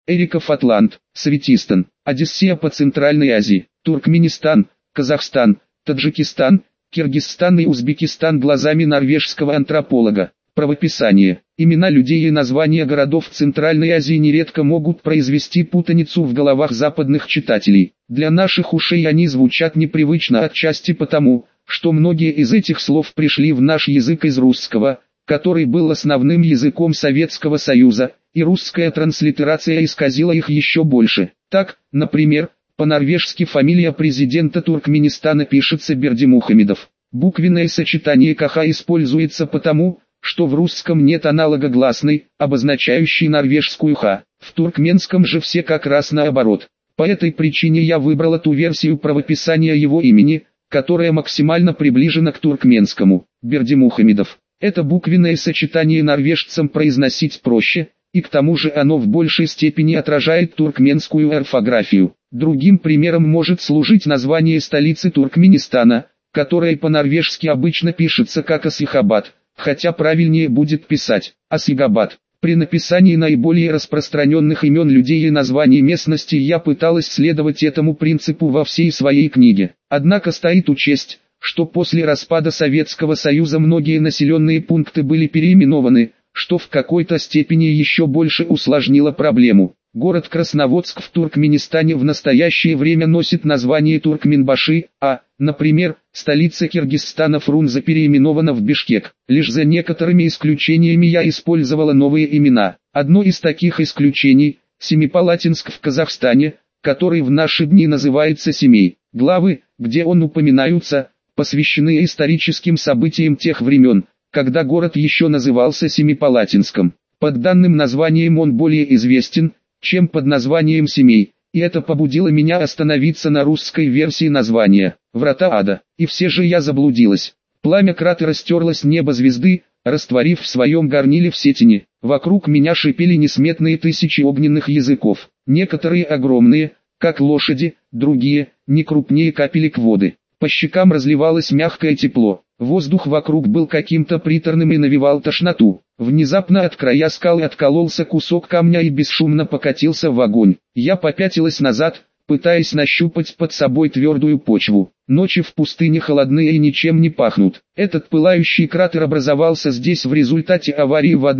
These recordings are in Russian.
Эриков Атлант, Светистан, Одиссея по Центральной Азии, Туркменистан, Казахстан, Таджикистан, Киргизстан и Узбекистан глазами норвежского антрополога. Правописание. Имена людей и названия городов в Центральной Азии нередко могут произвести путаницу в головах западных читателей. Для наших ушей они звучат непривычно отчасти потому, что многие из этих слов пришли в наш язык из русского, который был основным языком Советского Союза, и русская транслитерация исказила их еще больше. Так, например, по-норвежски фамилия президента Туркменистана пишется Бердимухамедов. Буквенное сочетание КХ используется потому, что в русском нет аналога гласной, обозначающей норвежскую Х. В туркменском же все как раз наоборот. По этой причине я выбрала ту версию правописания его имени, которая максимально приближена к туркменскому. Бердимухамедов. Это буквенное сочетание норвежцам произносить проще, и к тому же оно в большей степени отражает туркменскую орфографию. Другим примером может служить название столицы Туркменистана, которое по-норвежски обычно пишется как Асихабад, хотя правильнее будет писать Асигабад. При написании наиболее распространенных имен людей и названий местности я пыталась следовать этому принципу во всей своей книге. Однако стоит учесть, что после распада Советского Союза многие населенные пункты были переименованы, что в какой-то степени еще больше усложнило проблему. Город Красноводск в Туркменистане в настоящее время носит название Туркменбаши, например, столица Киргизстана Фрунзе переименована в Бишкек. Лишь за некоторыми исключениями я использовала новые имена. Одно из таких исключений – Семипалатинск в Казахстане, который в наши дни называется Семей. Главы, где он упоминаются, посвящены историческим событиям тех времен, когда город еще назывался Семипалатинском. Под данным названием он более известен, чем под названием Семей, и это побудило меня остановиться на русской версии названия «Врата ада». И все же я заблудилась. Пламя кратера стерло с неба звезды, растворив в своем горниле все тени. Вокруг меня шипели несметные тысячи огненных языков. Некоторые огромные, как лошади, другие, не крупнее капелек воды. По щекам разливалось мягкое тепло. Воздух вокруг был каким-то приторным и навевал тошноту. Внезапно от края скалы откололся кусок камня и бесшумно покатился в огонь. Я попятилась назад, пытаясь нащупать под собой твердую почву. Ночи в пустыне холодные и ничем не пахнут. Этот пылающий кратер образовался здесь в результате аварии в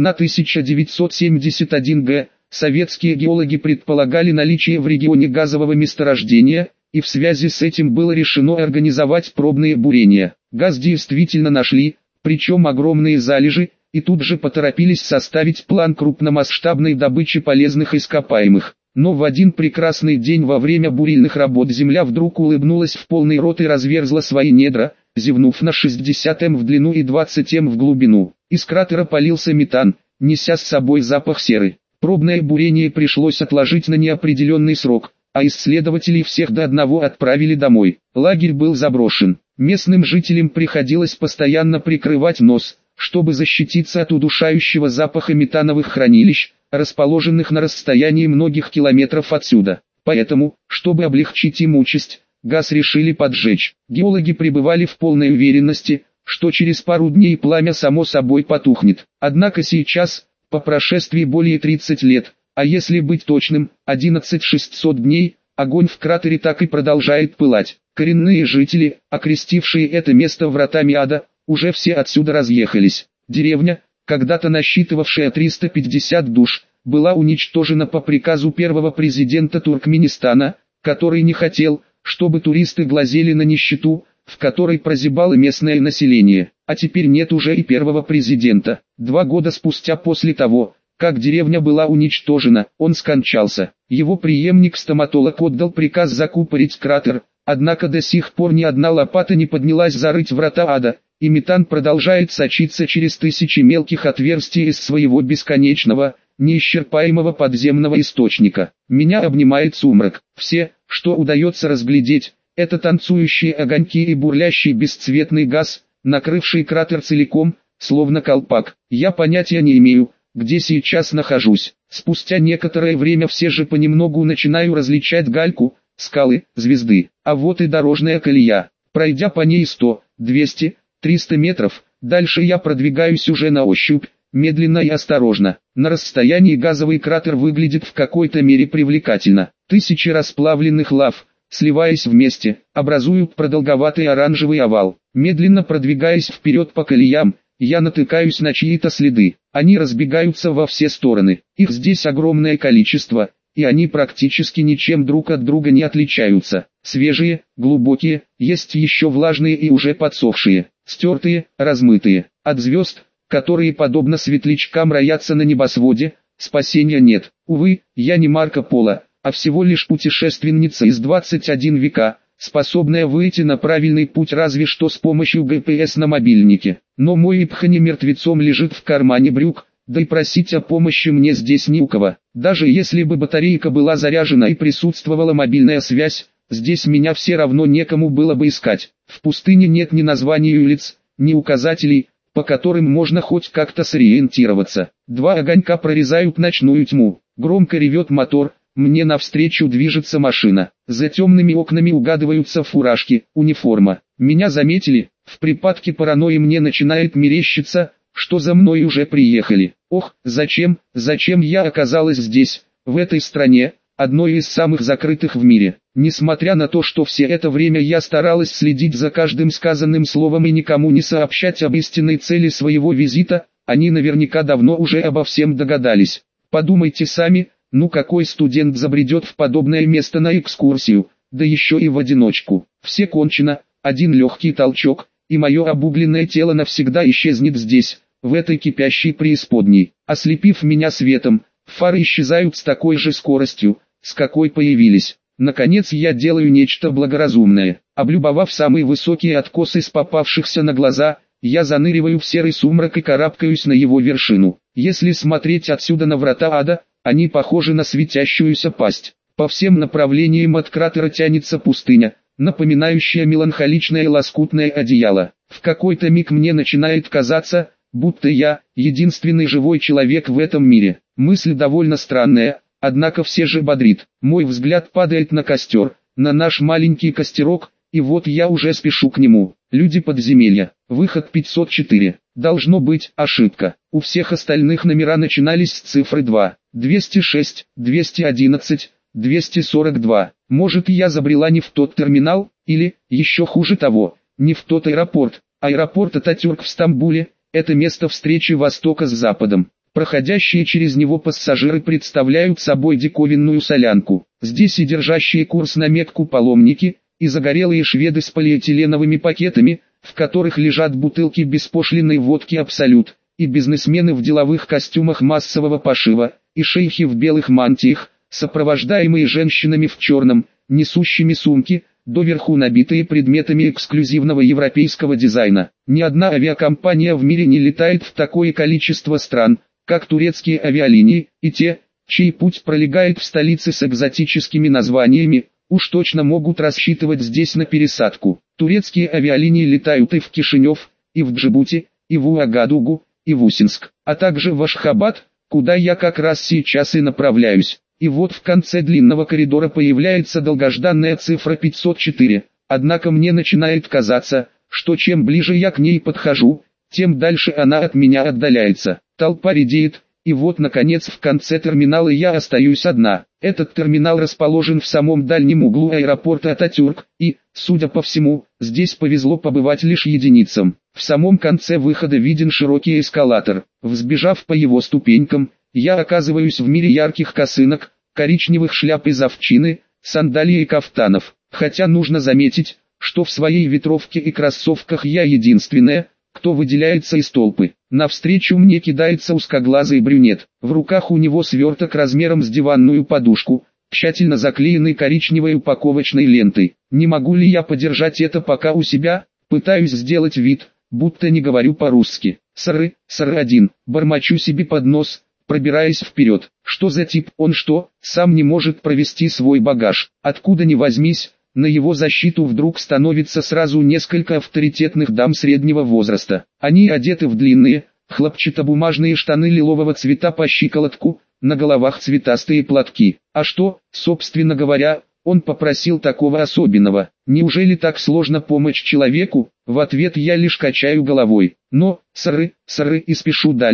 1971 г. Советские геологи предполагали наличие в регионе газового месторождения, и в связи с этим было решено организовать пробные бурения. Газ действительно нашли, причем огромные залежи, и тут же поторопились составить план крупномасштабной добычи полезных ископаемых. Но в один прекрасный день во время бурильных работ земля вдруг улыбнулась в полный рот и разверзла свои недра, зевнув на 60 м в длину и 20 м в глубину. Из кратера полился метан, неся с собой запах серы. Пробное бурение пришлось отложить на неопределенный срок, а исследователей всех до одного отправили домой. Лагерь был заброшен. Местным жителям приходилось постоянно прикрывать нос, чтобы защититься от удушающего запаха метановых хранилищ, расположенных на расстоянии многих километров отсюда. Поэтому, чтобы облегчить им участь, газ решили поджечь. Геологи пребывали в полной уверенности, что через пару дней пламя само собой потухнет. Однако сейчас, по прошествии более 30 лет, а если быть точным, 11600 дней, огонь в кратере так и продолжает пылать. Коренные жители, окрестившие это место вратами ада, уже все отсюда разъехались. Деревня, когда-то насчитывавшая 350 душ, была уничтожена по приказу первого президента Туркменистана, который не хотел, чтобы туристы глазели на нищету, в которой прозябало местное население. А теперь нет уже и первого президента. 2 года спустя после того, как деревня была уничтожена, он скончался. Его преемник-стоматолог отдал приказ закупорить кратер, однако до сих пор ни одна лопата не поднялась зарыть врата ада, и метан продолжает сочиться через тысячи мелких отверстий из своего бесконечного, неисчерпаемого подземного источника. Меня обнимает сумрак. Все, что удается разглядеть, это танцующие огоньки и бурлящий бесцветный газ, накрывший кратер целиком, словно колпак. Я понятия не имею, где сейчас нахожусь. Спустя некоторое время все же понемногу начинаю различать гальку, скалы, звезды. А вот и дорожная колея. Пройдя по ней 100, 200, 300 метров, дальше я продвигаюсь уже на ощупь, медленно и осторожно. На расстоянии газовый кратер выглядит в какой-то мере привлекательно. Тысячи расплавленных лав, сливаясь вместе, образуют продолговатый оранжевый овал. Медленно продвигаясь вперед по колеям, я натыкаюсь на чьи-то следы. Они разбегаются во все стороны. Их здесь огромное количество, и они практически ничем друг от друга не отличаются. Свежие, глубокие, есть еще влажные и уже подсохшие, стертые, размытые. От звезд, которые подобно светлячкам роятся на небосводе, спасения нет. Увы, я не Марко Поло, а всего лишь путешественница из 21 века, способная выйти на правильный путь разве что с помощью GPS на мобильнике. Но мой Ипхани мертвецом лежит в кармане брюк, да и просить о помощи мне здесь не у кого. Даже если бы батарейка была заряжена и присутствовала мобильная связь, здесь меня все равно некому было бы искать. В пустыне нет ни названий улиц, ни указателей, по которым можно хоть как-то сориентироваться. Два огонька прорезают ночную тьму. Громко ревет мотор, мне навстречу движется машина. За темными окнами угадываются фуражки, униформа. Меня заметили, в припадке паранойи мне начинает мерещиться, что за мной уже приехали. Ох, зачем я оказалась здесь, в этой стране, одной из самых закрытых в мире. Несмотря на то, что все это время я старалась следить за каждым сказанным словом и никому не сообщать об истинной цели своего визита, они наверняка давно уже обо всем догадались. Подумайте сами, ну какой студент забредет в подобное место на экскурсию, да еще и в одиночку. Все кончено, один легкий толчок, и мое обугленное тело навсегда исчезнет здесь, в этой кипящей преисподней. Ослепив меня светом, фары исчезают с такой же скоростью, с какой появились. Наконец я делаю нечто благоразумное. Облюбовав самые высокие откосы из попавшихся на глаза, я заныриваю в серый сумрак и карабкаюсь на его вершину. Если смотреть отсюда на врата ада, они похожи на светящуюся пасть. По всем направлениям от кратера тянется пустыня, напоминающая меланхоличное лоскутное одеяло. В какой-то миг мне начинает казаться, будто я единственный живой человек в этом мире. Мысль довольно странная, однако все же бодрит. Мой взгляд падает на костер, на наш маленький костерок, и вот я уже спешу к нему. Люди подземелья. Выход 504. Должно быть ошибка. У всех остальных номера начинались с цифры 2. 206, 211, 242. Может, я забрела не в тот терминал, или, еще хуже того, не в тот аэропорт. Аэропорт Ататюрк в Стамбуле – это место встречи Востока с Западом. Проходящие через него пассажиры представляют собой диковинную солянку. Здесь и держащие курс на Мекку паломники, и загорелые шведы с полиэтиленовыми пакетами, в которых лежат бутылки беспошлинной водки «Абсолют», и бизнесмены в деловых костюмах массового пошива, и шейхи в белых мантиях, сопровождаемые женщинами в черном, несущими сумки, доверху набитые предметами эксклюзивного европейского дизайна. Ни одна авиакомпания в мире не летает в такое количество стран, как турецкие авиалинии, и те, чей путь пролегает в столице с экзотическими названиями, уж точно могут рассчитывать здесь на пересадку. Турецкие авиалинии летают и в Кишинев, и в Джибути, и в Уагадугу, и в Усинск, а также в Ашхабад, куда я как раз сейчас и направляюсь. И вот в конце длинного коридора появляется долгожданная цифра 504, однако мне начинает казаться, что чем ближе я к ней подхожу, тем дальше она от меня отдаляется. Толпа редеет, и вот наконец в конце терминала я остаюсь одна. Этот терминал расположен в самом дальнем углу аэропорта Ататюрк, и, судя по всему, здесь повезло побывать лишь единицам. В самом конце выхода виден широкий эскалатор. Взбежав по его ступенькам, я оказываюсь в мире ярких косынок, коричневых шляп из овчины, сандалий и кафтанов. Хотя нужно заметить, что в своей ветровке и кроссовках я единственная, кто выделяется из толпы. Навстречу мне кидается узкоглазый брюнет. В руках у него сверток размером с диванную подушку, тщательно заклеенный коричневой упаковочной лентой. Не могу ли я подержать это пока у себя? Пытаюсь сделать вид, будто не говорю по-русски. Сыры один, бормочу себе под нос, пробираясь вперед. Что за тип? Он что, сам не может провести свой багаж? Откуда ни возьмись, на его защиту вдруг становится сразу несколько авторитетных дам среднего возраста. Они одеты в длинные, хлопчатобумажные штаны лилового цвета по щиколотку, на головах цветастые платки. А что, собственно говоря, он попросил такого особенного? Неужели так сложно помочь человеку? В ответ я лишь качаю головой. Но, сыры, и спешу дальше.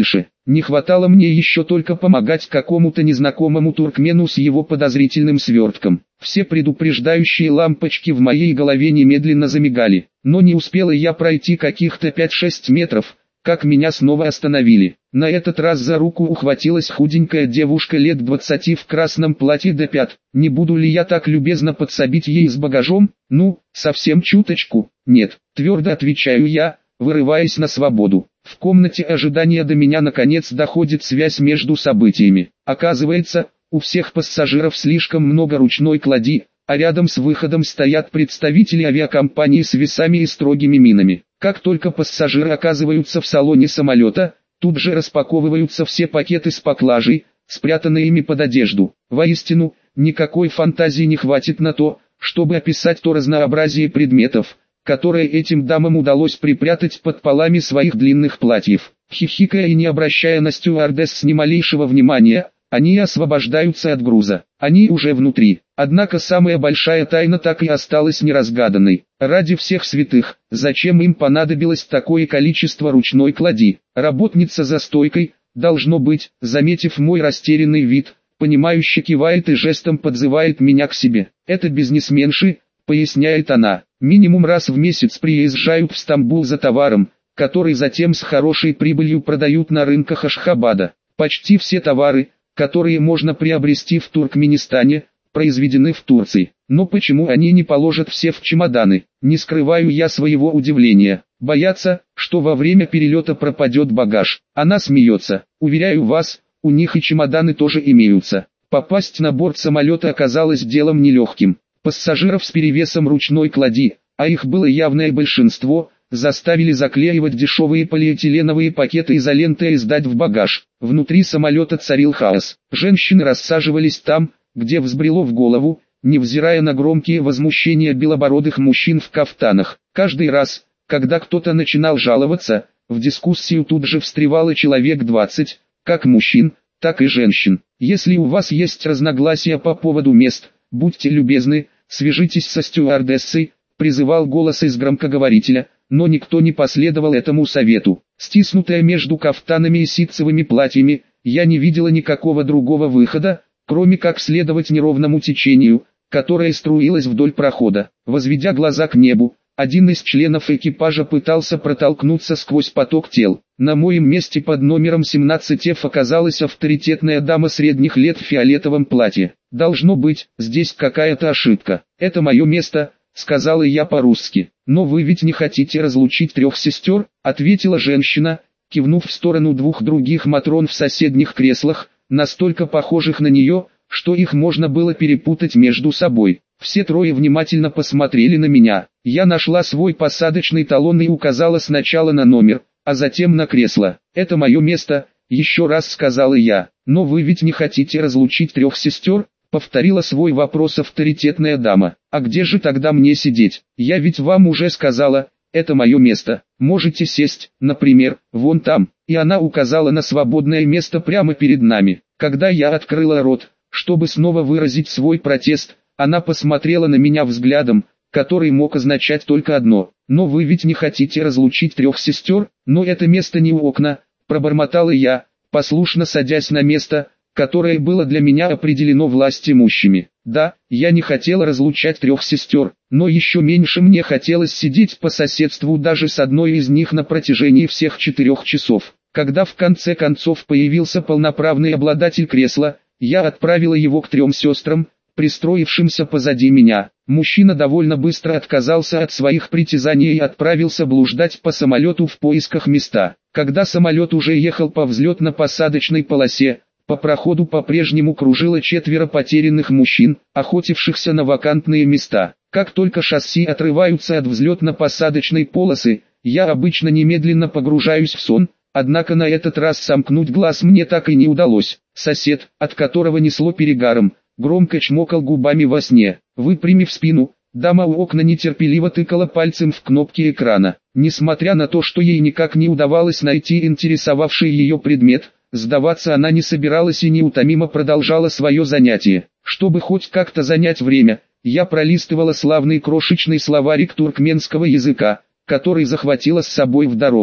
Не хватало мне еще только помогать какому-то незнакомому туркмену с его подозрительным свертком. Все предупреждающие лампочки в моей голове немедленно замигали, но не успела я пройти каких-то 5-6 метров, как меня снова остановили. На этот раз за руку ухватилась худенькая девушка лет 20 в красном платье до пят. Не буду ли я так любезно подсобить ей с багажом? Ну, совсем чуточку. Нет, твердо отвечаю я, вырываясь на свободу. В комнате ожидания до меня наконец доходит связь между событиями. Оказывается, у всех пассажиров слишком много ручной клади, а рядом с выходом стоят представители авиакомпании с весами и строгими минами. Как только пассажиры оказываются в салоне самолета, тут же распаковываются все пакеты с поклажей, спрятанные ими под одежду. Воистину, никакой фантазии не хватит на то, чтобы описать то разнообразие предметов, которое этим дамам удалось припрятать под полами своих длинных платьев. Хихикая и не обращая на стюардесс ни малейшего внимания, они освобождаются от груза. Они уже внутри. Однако самая большая тайна так и осталась неразгаданной. Ради всех святых, зачем им понадобилось такое количество ручной клади? Работница за стойкой, должно быть, заметив мой растерянный вид, понимающе кивает и жестом подзывает меня к себе. Это бизнесменши, поясняет она, минимум раз в месяц приезжают в Стамбул за товаром, который затем с хорошей прибылью продают на рынках Ашхабада. Почти все товары, которые можно приобрести в Туркменистане, произведены в Турции. Но почему они не положат все в чемоданы? Не скрываю я своего удивления. Боятся, что во время перелета пропадет багаж. Она смеется. Уверяю вас, у них и чемоданы тоже имеются. Попасть на борт самолета оказалось делом нелегким. Пассажиров с перевесом ручной клади, а их было явное большинство, заставили заклеивать дешевые полиэтиленовые пакеты изолентой и сдать в багаж. Внутри самолета царил хаос. Женщины рассаживались там, где взбрело в голову, невзирая на громкие возмущения белобородых мужчин в кафтанах. Каждый раз, когда кто-то начинал жаловаться, в дискуссию тут же встревало человек 20, как мужчин, так и женщин. Если у вас есть разногласия по поводу мест, будьте любезны, свяжитесь со стюардессой, призывал голос из громкоговорителя, но никто не последовал этому совету. Стиснутая между кафтанами и ситцевыми платьями, я не видела никакого другого выхода, кроме как следовать неровному течению, которое струилось вдоль прохода. Возведя глаза к небу, один из членов экипажа пытался протолкнуться сквозь поток тел. На моем месте под номером 17F оказалась авторитетная дама средних лет в фиолетовом платье. «Должно быть, здесь какая-то ошибка. Это мое место», — сказала я по-русски. «Но вы ведь не хотите разлучить 3 сестер?» — ответила женщина, кивнув в сторону 2 других матрон в соседних креслах, настолько похожих на нее, что их можно было перепутать между собой. Все 3 внимательно посмотрели на меня. Я нашла свой посадочный талон и указала сначала на номер, а затем на кресло. «Это мое место», — еще раз сказала я. «Но вы ведь не хотите разлучить 3 сестер?» — повторила свой вопрос авторитетная дама. «А где же тогда мне сидеть? Я ведь вам уже сказала, это мое место. Можете сесть, например, вон там». И она указала на свободное место прямо перед нами. Когда я открыла рот, чтобы снова выразить свой протест, она посмотрела на меня взглядом, который мог означать только одно: «Но вы ведь не хотите разлучить 3 сестер?» «Но это место не у окна», — пробормотала я, послушно садясь на место, которое было для меня определено властимущими. Да, я не хотела разлучать 3 сестер, но еще меньше мне хотелось сидеть по соседству даже с одной из них на протяжении всех 4 часов. Когда в конце концов появился полноправный обладатель кресла, я отправила его к 3 сестрам, пристроившимся позади меня. Мужчина довольно быстро отказался от своих притязаний и отправился блуждать по самолету в поисках места. Когда самолет уже ехал по взлетно-посадочной полосе, по проходу по-прежнему кружило 4 потерянных мужчин, охотившихся на вакантные места. Как только шасси отрываются от взлетно-посадочной полосы, я обычно немедленно погружаюсь в сон, однако на этот раз сомкнуть глаз мне так и не удалось. Сосед, от которого несло перегаром, громко чмокал губами во сне. Выпрямив спину, дама у окна нетерпеливо тыкала пальцем в кнопки экрана. Несмотря на то, что ей никак не удавалось найти интересовавший ее предмет, сдаваться она не собиралась и неутомимо продолжала свое занятие. Чтобы хоть как-то занять время, я пролистывала славный крошечный словарик туркменского языка, который захватила с собой в дорогу.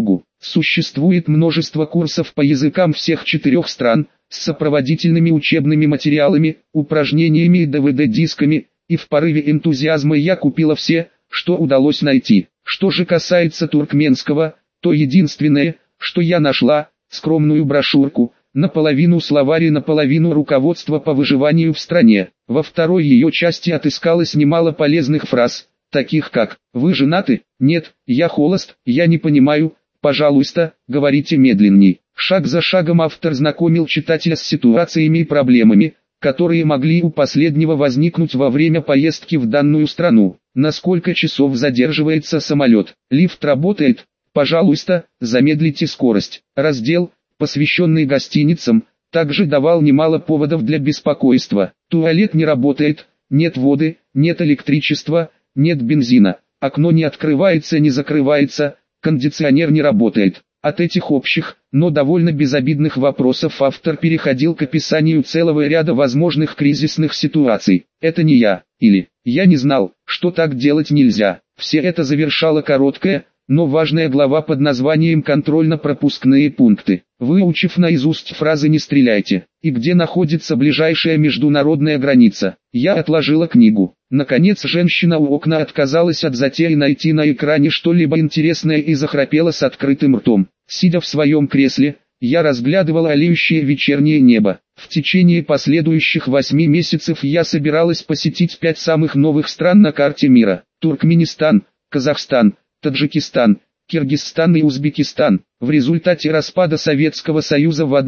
Существует множество курсов по языкам всех 4 стран, с сопроводительными учебными материалами, упражнениями и DVD-дисками, и в порыве энтузиазма я купила все, что удалось найти. Что же касается туркменского, то единственное, что я нашла, скромную брошюрку, наполовину словарь и наполовину руководство по выживанию в стране. Во второй ее части отыскалось немало полезных фраз, таких как «Вы женаты? Нет, я холост, я не понимаю, пожалуйста, говорите медленней». Шаг за шагом автор знакомил читателя с ситуациями и проблемами, которые могли у последнего возникнуть во время поездки в данную страну. На сколько часов задерживается самолет? Лифт работает? Пожалуйста, замедлите скорость. Раздел, посвященный гостиницам, также давал немало поводов для беспокойства. Туалет не работает, нет воды, нет электричества, нет бензина, окно не открывается, не закрывается, кондиционер не работает. От этих общих, но довольно безобидных вопросов автор переходил к описанию целого ряда возможных кризисных ситуаций. «Это не я», или «Я не знал, что так делать нельзя». Все это завершала короткая, но важная глава под названием «Контрольно-пропускные пункты». Выучив наизусть фразы «Не стреляйте» и «Где находится ближайшая международная граница», я отложила книгу. Наконец женщина у окна отказалась от затеи найти на экране что-либо интересное и захрапела с открытым ртом. Сидя в своем кресле, я разглядывала алеющее вечернее небо. В течение последующих 8 месяцев я собиралась посетить 5 самых новых стран на карте мира: Туркменистан, Казахстан, Таджикистан, Киргизстан и Узбекистан. В результате распада Советского Союза в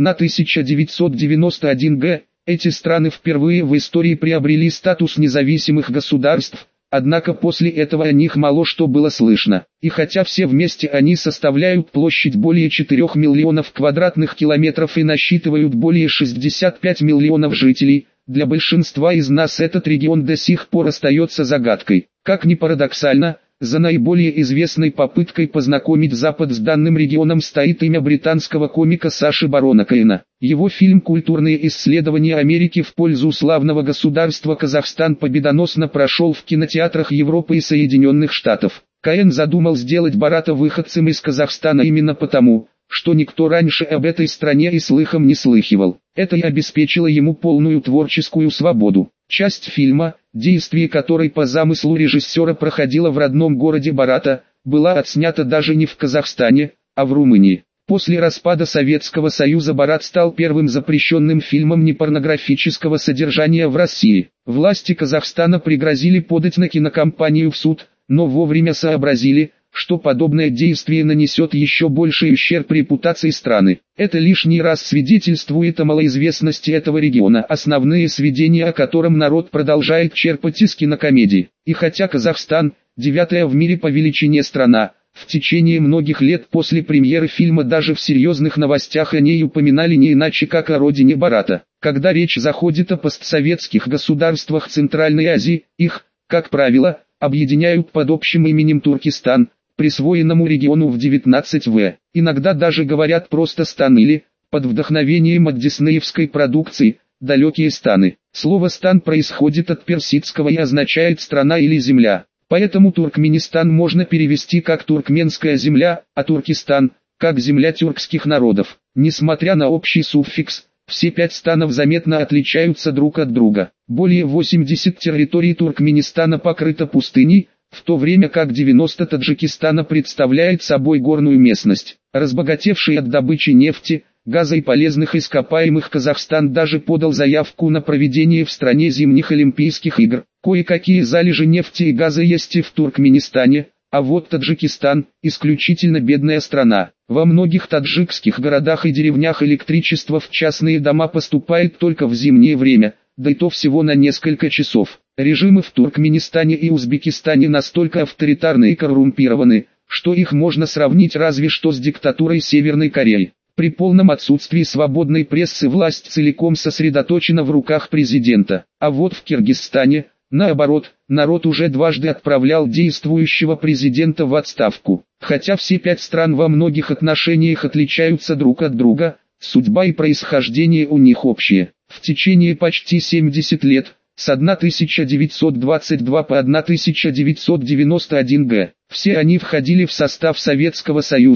1991 г. эти страны впервые в истории приобрели статус независимых государств, однако после этого о них мало что было слышно. И хотя все вместе они составляют площадь более 4 миллионов квадратных километров и насчитывают более 65 миллионов жителей, для большинства из нас этот регион до сих пор остается загадкой. Как ни парадоксально, за наиболее известной попыткой познакомить Запад с данным регионом стоит имя британского комика Саши Барона Коэна. Его фильм «Культурные исследования Америки в пользу славного государства Казахстан» победоносно прошел в кинотеатрах Европы и Соединенных Штатов. Коэн задумал сделать Барата выходцем из Казахстана именно потому, что никто раньше об этой стране и слыхом не слыхивал. Это и обеспечило ему полную творческую свободу. Часть фильма, действие которой по замыслу режиссера проходило в родном городе Барата, была отснята даже не в Казахстане, а в Румынии. После распада Советского Союза Барат стал первым запрещенным фильмом непорнографического содержания в России. Власти Казахстана пригрозили подать на кинокомпанию в суд, но вовремя сообразили, что подобное действие нанесет еще больший ущерб репутации страны. Это лишний раз свидетельствует о малоизвестности этого региона, основные сведения о котором народ продолжает черпать из кинокомедий. И хотя Казахстан – 9-я в мире по величине страна, в течение многих лет после премьеры фильма даже в серьезных новостях о ней упоминали не иначе как о родине Барата. Когда речь заходит о постсоветских государствах Центральной Азии, их, как правило, объединяют под общим именем Туркестан, присвоенному региону в 19 в. Иногда даже говорят просто «стан» или, под вдохновением от диснеевской продукции, «далекие станы». Слово «стан» происходит от персидского и означает «страна» или «земля». Поэтому Туркменистан можно перевести как «туркменская земля», а Туркестан – как «земля тюркских народов». Несмотря на общий суффикс, все 5 станов заметно отличаются друг от друга. Более 80 территорий Туркменистана покрыто пустыней, в то время как 90 Таджикистана представляет собой горную местность. Разбогатевший от добычи нефти, газа и полезных ископаемых, Казахстан даже подал заявку на проведение в стране зимних Олимпийских игр. Кое-какие залежи нефти и газа есть и в Туркменистане, а вот Таджикистан – исключительно бедная страна. Во многих таджикских городах и деревнях электричество в частные дома поступает только в зимнее время, да и то всего на несколько часов. Режимы в Туркменистане и Узбекистане настолько авторитарны и коррумпированы, что их можно сравнить разве что с диктатурой Северной Кореи. При полном отсутствии свободной прессы власть целиком сосредоточена в руках президента. А вот в Киргизстане, наоборот, народ уже дважды отправлял действующего президента в отставку. Хотя все 5 стран во многих отношениях отличаются друг от друга, судьба и происхождение у них общие. В течение почти 70 лет, с 1922 по 1991 г., все они входили в состав Советского Союза,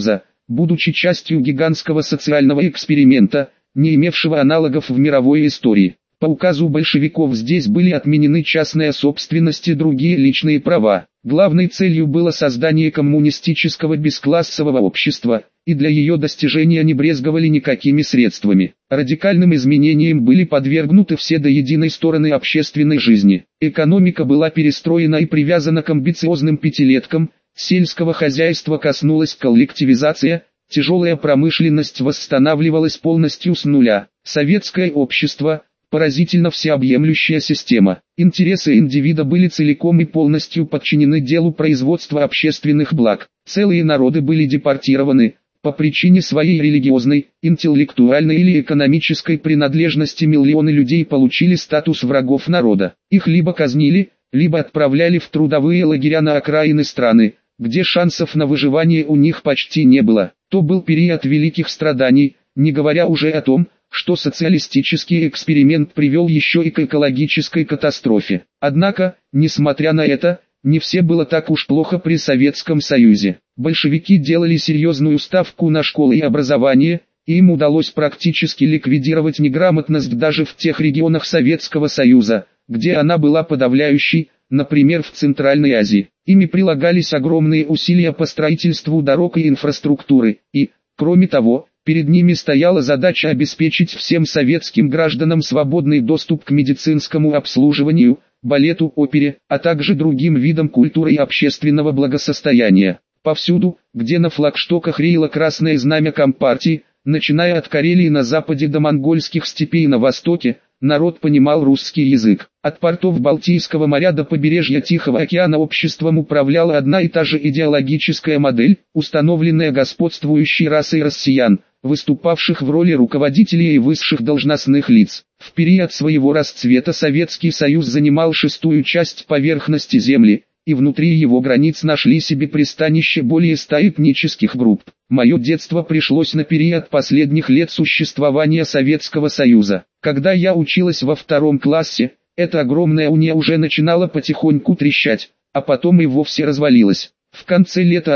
будучи частью гигантского социального эксперимента, не имевшего аналогов в мировой истории. По указу большевиков здесь были отменены частная собственность и другие личные права. Главной целью было создание коммунистического бесклассового общества, и для ее достижения не брезговали никакими средствами. Радикальным изменениям были подвергнуты все до единой стороны общественной жизни. Экономика была перестроена и привязана к амбициозным пятилеткам, сельского хозяйства коснулась коллективизация, тяжелая промышленность восстанавливалась полностью с нуля. Советское общество – поразительно всеобъемлющая система. Интересы индивида были целиком и полностью подчинены делу производства общественных благ. Целые народы были депортированы, по причине своей религиозной, интеллектуальной или экономической принадлежности миллионы людей получили статус врагов народа. Их либо казнили, либо отправляли в трудовые лагеря на окраины страны, где шансов на выживание у них почти не было. То был период великих страданий, не говоря уже о том, что социалистический эксперимент привел еще и к экологической катастрофе. Однако, несмотря на это, не все было так уж плохо при Советском Союзе. Большевики делали серьезную ставку на школы и образование, и им удалось практически ликвидировать неграмотность даже в тех регионах Советского Союза, где она была подавляющей, например в Центральной Азии. Ими прилагались огромные усилия по строительству дорог и инфраструктуры, и, кроме того, перед ними стояла задача обеспечить всем советским гражданам свободный доступ к медицинскому обслуживанию, балету, опере, а также другим видам культуры и общественного благосостояния. Повсюду, где на флагштоках реяло красное знамя Компартии, начиная от Карелии на западе до монгольских степей на востоке, народ понимал русский язык. От портов Балтийского моря до побережья Тихого океана обществом управляла одна и та же идеологическая модель, установленная господствующей расой россиян, выступавших в роли руководителей и высших должностных лиц. В период своего расцвета Советский Союз занимал 1/6 часть поверхности Земли, и внутри его границ нашли себе пристанище более 100 этнических групп. Мое детство пришлось на период последних лет существования Советского Союза. Когда я училась во 2 классе, эта огромная уния уже начинала потихоньку трещать, а потом и вовсе развалилась. В конце лета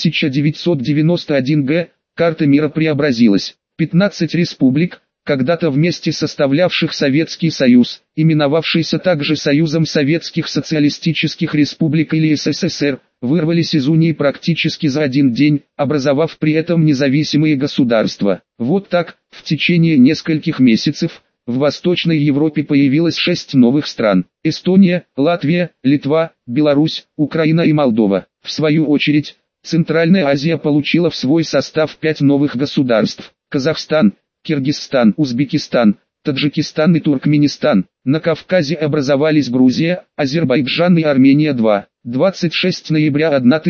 1991 г. карта мира преобразилась. 15 республик, когда-то вместе составлявших Советский Союз, именовавшийся также Союзом Советских Социалистических Республик или СССР, вырвались из унии практически за один день, образовав при этом независимые государства. Вот так, в течение нескольких месяцев, в Восточной Европе появилось 6 новых стран: Эстония, Латвия, Литва, Беларусь, Украина и Молдова. В свою очередь, Центральная Азия получила в свой состав 5 новых государств: Казахстан, Киргизстан, Узбекистан, Таджикистан и Туркменистан. На Кавказе образовались Грузия, Азербайджан и Армения. 26 ноября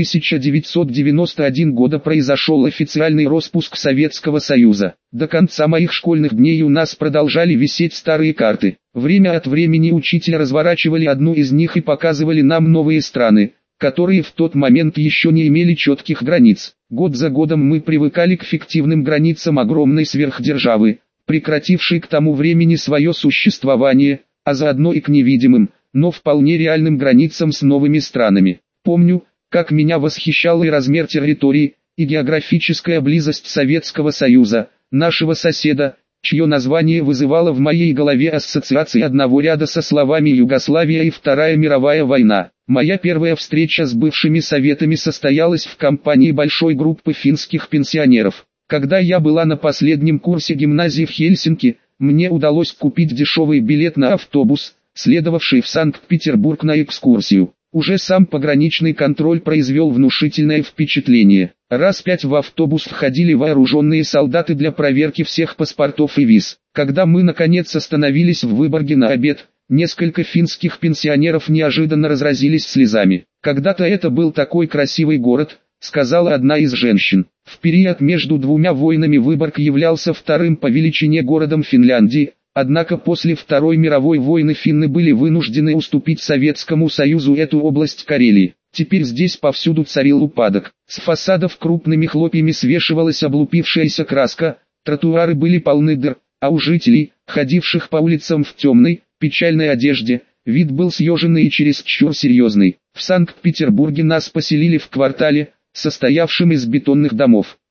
1991 года произошел официальный распуск Советского Союза. До конца моих школьных дней у нас продолжали висеть старые карты. Время от времени учителя разворачивали одну из них и показывали нам новые страны, которые в тот момент еще не имели четких границ. Год за годом мы привыкали к фиктивным границам огромной сверхдержавы, прекратившей к тому времени свое существование, а заодно и к невидимым, но вполне реальным границам с новыми странами. Помню, как меня восхищал и размер территории, и географическая близость Советского Союза, нашего соседа, чье название вызывало в моей голове ассоциации одного ряда со словами «Югославия» и «Вторая мировая война». Моя первая встреча с бывшими советами состоялась в компании большой группы финских пенсионеров. Когда я была на последнем курсе гимназии в Хельсинки, мне удалось купить дешевый билет на автобус, следовавший в Санкт-Петербург на экскурсию. Уже сам пограничный контроль произвел внушительное впечатление. Раз 5 в автобус входили вооруженные солдаты для проверки всех паспортов и виз. Когда мы наконец остановились в Выборге на обед, несколько финских пенсионеров неожиданно разразились слезами. «Когда-то это был такой красивый город», — сказала одна из женщин. В период между 2 войнами Выборг являлся вторым по величине городом Финляндии, однако после Второй мировой войны финны были вынуждены уступить Советскому Союзу эту область Карелии. Теперь здесь повсюду царил упадок. С фасадов крупными хлопьями свешивалась облупившаяся краска, тротуары были полны дыр, а у жителей, ходивших по улицам в темной, печальной одежде, вид был съеженный и чересчур серьезный. В Санкт-Петербурге нас поселили в квартале, состоявшем из бетонных домов.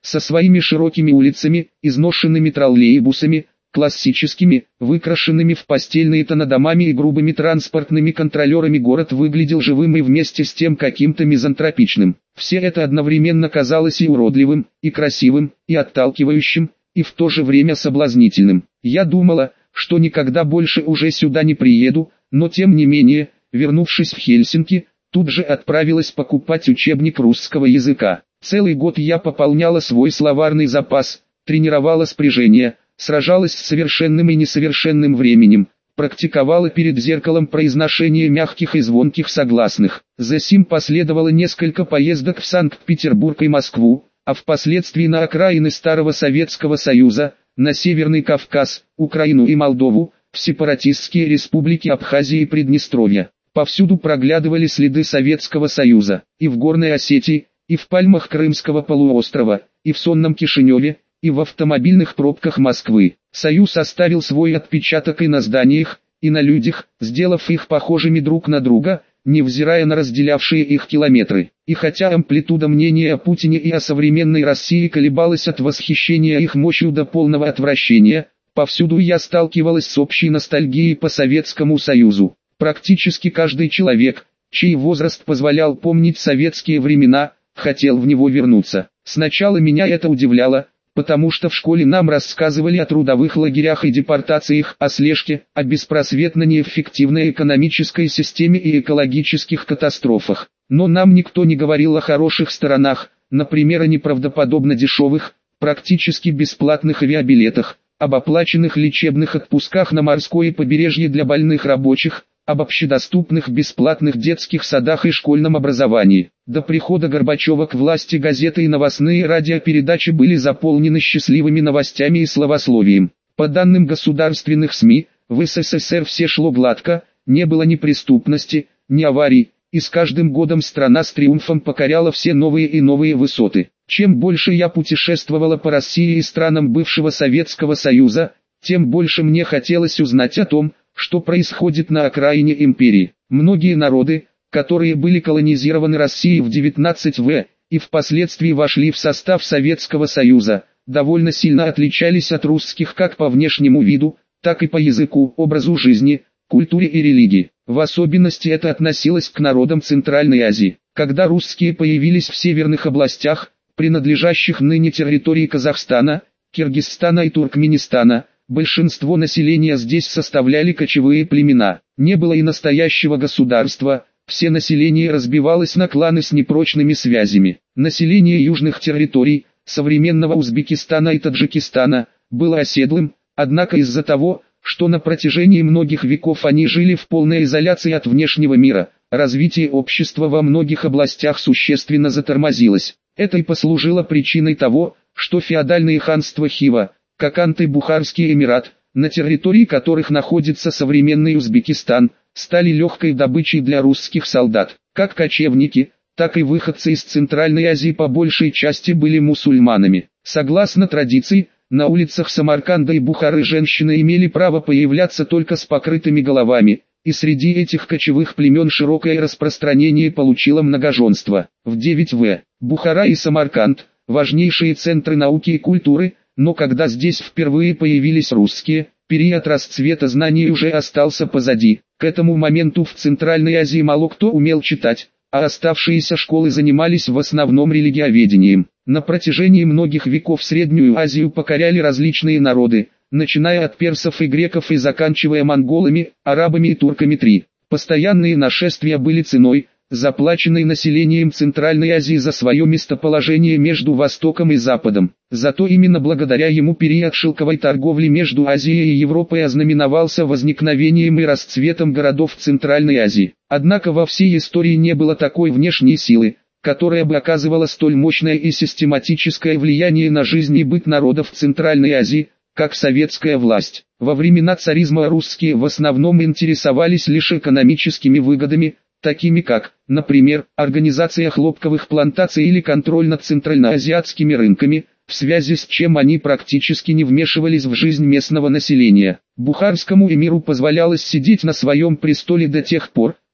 со своими широкими улицами, изношенными троллейбусами, классическими, выкрашенными в постельные тона домами и грубыми транспортными контролерами город выглядел живым и вместе с тем каким-то мизантропичным. Все это одновременно казалось и уродливым, и красивым, и отталкивающим, и в то же время соблазнительным. Я думала, что никогда больше уже сюда не приеду, но тем не менее, вернувшись в Хельсинки, тут же отправилась покупать учебник русского языка. Целый год я пополняла свой словарный запас, тренировала спряжение, сражалась с совершенным и несовершенным временем, практиковала перед зеркалом произношение мягких и звонких согласных. Затем последовало несколько поездок в Санкт-Петербург и Москву, а впоследствии на окраины Старого Советского Союза, на Северный Кавказ, Украину и Молдову, в сепаратистские республики Абхазии и Приднестровья. Повсюду проглядывали следы Советского Союза, и в Горной Осетии, и в пальмах Крымского полуострова, и в сонном Кишиневе, и в автомобильных пробках Москвы. Союз оставил свой отпечаток и на зданиях, и на людях, сделав их похожими друг на друга, невзирая на разделявшие их километры. И хотя амплитуда мнения о Путине и о современной России колебалась от восхищения их мощью до полного отвращения, повсюду я сталкивалась с общей ностальгией по Советскому Союзу. Практически каждый человек, чей возраст позволял помнить советские времена, хотел в него вернуться. Сначала меня это удивляло, потому что в школе нам рассказывали о трудовых лагерях и депортациях, о слежке, о беспросветно неэффективной экономической системе и экологических катастрофах. Но нам никто не говорил о хороших сторонах, например, о неправдоподобно дешевых, практически бесплатных авиабилетах, об оплаченных лечебных отпусках на морское побережье для больных рабочих, об общедоступных бесплатных детских садах и школьном образовании. До прихода Горбачева к власти газеты и новостные радиопередачи были заполнены счастливыми новостями и словословием. По данным государственных СМИ, в СССР все шло гладко, не было ни преступности, ни аварий, и с каждым годом страна с триумфом покоряла все новые и новые высоты. Чем больше я путешествовала по России и странам бывшего Советского Союза, тем больше мне хотелось узнать о том, что происходит на окраине империи. Многие народы, которые были колонизированы Россией в 19 век и впоследствии вошли в состав Советского Союза, довольно сильно отличались от русских как по внешнему виду, так и по языку, образу жизни, культуре и религии. В особенности это относилось к народам Центральной Азии. Когда русские появились в северных областях, принадлежащих ныне территории Казахстана, Киргизстана и Туркменистана, большинство населения здесь составляли кочевые племена. Не было и настоящего государства, все население разбивалось на кланы с непрочными связями. Население южных территорий, современного Узбекистана и Таджикистана, было оседлым, однако из-за того, что на протяжении многих веков они жили в полной изоляции от внешнего мира, развитие общества во многих областях существенно затормозилось. Это и послужило причиной того, что феодальные ханства Хива, Какант и Бухарский Эмират, на территории которых находится современный Узбекистан, стали легкой добычей для русских солдат. Как кочевники, так и выходцы из Центральной Азии по большей части были мусульманами. Согласно традиции, на улицах Самарканда и Бухары женщины имели право появляться только с покрытыми головами, и среди этих кочевых племен широкое распространение получило многоженство. В 9 век Бухара и Самарканд – важнейшие центры науки и культуры, но когда здесь впервые появились русские, период расцвета знаний уже остался позади. К этому моменту в Центральной Азии мало кто умел читать, а оставшиеся школы занимались в основном религиоведением. На протяжении многих веков Среднюю Азию покоряли различные народы, начиная от персов и греков и заканчивая монголами, арабами и турками. Постоянные нашествия были ценой, заплаченной населением Центральной Азии за свое местоположение между Востоком и Западом. Зато именно благодаря ему период шелковой торговли между Азией и Европой ознаменовался возникновением и расцветом городов Центральной Азии. Однако во всей истории не было такой внешней силы, которая бы оказывала столь мощное и систематическое влияние на жизнь и быт народов Центральной Азии, как советская власть. Во времена царизма русские в основном интересовались лишь экономическими выгодами, такими как, например, организация хлопковых плантаций или контроль над центральноазиатскими рынками, в связи с чем они практически не вмешивались в жизнь местного населения. Бухарскому эмиру позволялось сидеть на своем престоле до тех пор,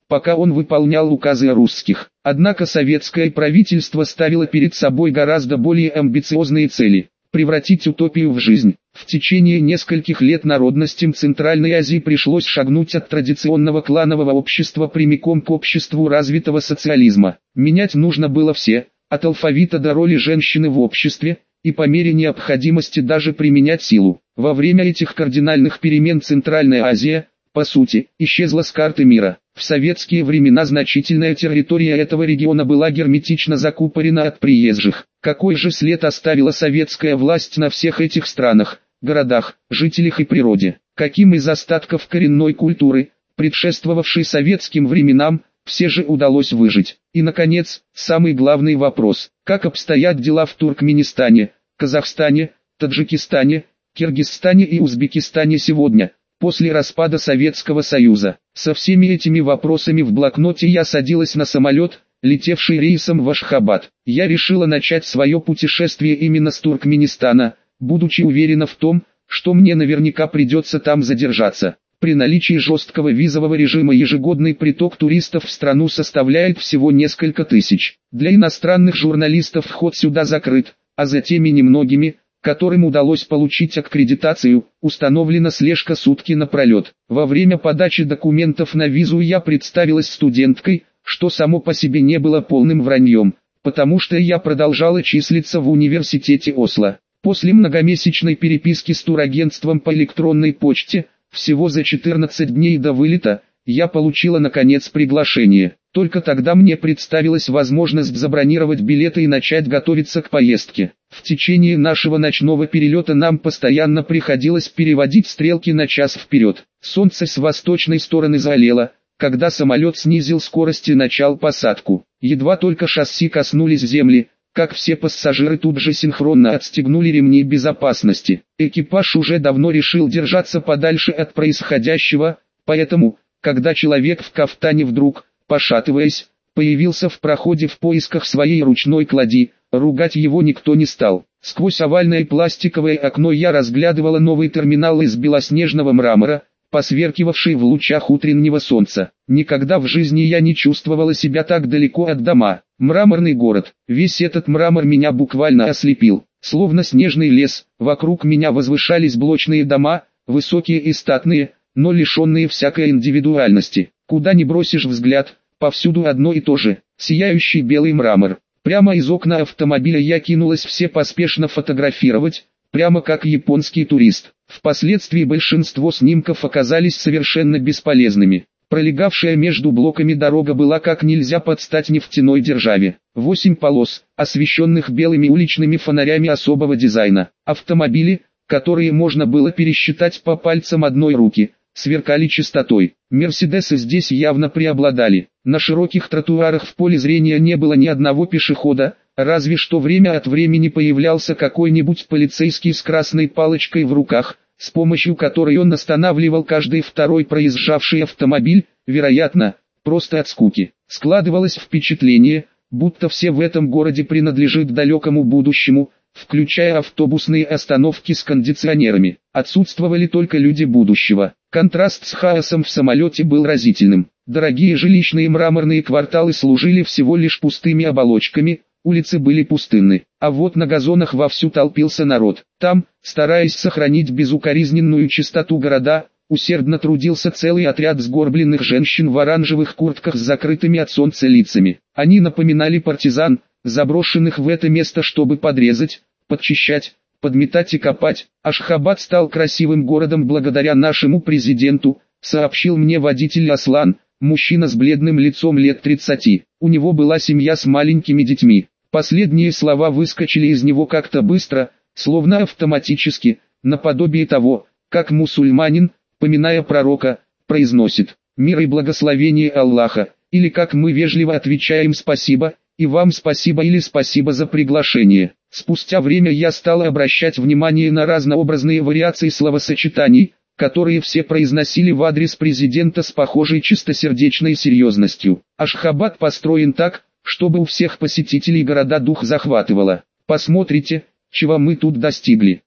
пока он выполнял указы русских. Однако советское правительство ставило перед собой гораздо более амбициозные цели – превратить утопию в жизнь. В течение нескольких лет народностям Центральной Азии пришлось шагнуть от традиционного кланового общества прямиком к обществу развитого социализма. Менять нужно было все, от алфавита до роли женщины в обществе, и по мере необходимости даже применять силу. Во время этих кардинальных перемен Центральная Азия, по сути, исчезла с карты мира. В советские времена значительная территория этого региона была герметично закупорена от приезжих. Какой же след оставила советская власть на всех этих странах, городах, жителях и природе? Каким из остатков коренной культуры, предшествовавшей советским временам, все же удалось выжить? И, наконец, самый главный вопрос: как обстоят дела в Туркменистане, Казахстане, Таджикистане, Киргизстане и Узбекистане сегодня, после распада Советского Союза? Со всеми этими вопросами в блокноте я садилась на самолет, летевший рейсом в Ашхабад. Я решила начать свое путешествие именно с Туркменистана, будучи уверена в том, что мне наверняка придется там задержаться. При наличии жесткого визового режима ежегодный приток туристов в страну составляет всего несколько тысяч. Для иностранных журналистов вход сюда закрыт, а за теми немногими, которым удалось получить аккредитацию, установлена слежка сутки напролет. Во время подачи документов на визу я представилась студенткой, что само по себе не было полным враньем, потому что я продолжала числиться в университете Осло. После многомесячной переписки с турагентством по электронной почте, всего за 14 дней до вылета, я получила наконец приглашение. Только тогда мне представилась возможность забронировать билеты и начать готовиться к поездке. В течение нашего ночного перелета нам постоянно приходилось переводить стрелки на час вперед. Солнце с восточной стороны заолело, когда самолет снизил скорость и начал посадку. Едва только шасси коснулись земли, как все пассажиры тут же синхронно отстегнули ремни безопасности. Экипаж уже давно решил держаться подальше от происходящего, поэтому, когда человек в кафтане вдруг, пошатываясь, появился в проходе в поисках своей ручной клади, ругать его никто не стал. Сквозь овальное пластиковое окно я разглядывала новый терминал из белоснежного мрамора, посверкивавший в лучах утреннего солнца. Никогда в жизни я не чувствовала себя так далеко от дома. Мраморный город. Весь этот мрамор меня буквально ослепил. Словно снежный лес, вокруг меня возвышались блочные дома, высокие и статные, но лишенные всякой индивидуальности. Куда ни бросишь взгляд, повсюду одно и то же, сияющий белый мрамор. Прямо из окна автомобиля я кинулась все поспешно фотографировать, прямо как японский турист. Впоследствии большинство снимков оказались совершенно бесполезными. Пролегавшая между блоками дорога была как нельзя под стать нефтяной державе. 8 полос, освещенных белыми уличными фонарями особого дизайна. Автомобили, которые можно было пересчитать по пальцам одной руки, сверкали чистотой. Мерседесы здесь явно преобладали. На широких тротуарах в поле зрения не было ни одного пешехода, разве что время от времени появлялся какой-нибудь полицейский с красной палочкой в руках, с помощью которой он останавливал каждый второй проезжавший автомобиль, вероятно, просто от скуки. Складывалось впечатление, будто все в этом городе принадлежит далекому будущему, включая автобусные остановки с кондиционерами. Отсутствовали только люди будущего. Контраст с хаосом в самолете был разительным. Дорогие жилищные мраморные кварталы служили всего лишь пустыми оболочками, улицы были пустынны, а вот на газонах вовсю толпился народ. Там, стараясь сохранить безукоризненную чистоту города, усердно трудился целый отряд сгорбленных женщин в оранжевых куртках с закрытыми от солнца лицами. Они напоминали партизан, заброшенных в это место, чтобы подрезать, подчищать, подметать и копать. Ашхабад стал красивым городом благодаря нашему президенту, сообщил мне водитель Аслан, мужчина с бледным лицом лет 30. У него была семья с маленькими детьми. Последние слова выскочили из него как-то быстро, словно автоматически, наподобие того, как мусульманин, поминая пророка, произносит «Мир и благословение Аллаха», или как мы вежливо отвечаем «Спасибо», и вам спасибо или спасибо за приглашение. Спустя время я стала обращать внимание на разнообразные вариации словосочетаний, которые все произносили в адрес президента с похожей чистосердечной серьезностью. Ашхабад построен так, чтобы у всех посетителей города дух захватывало. Посмотрите, чего мы тут достигли.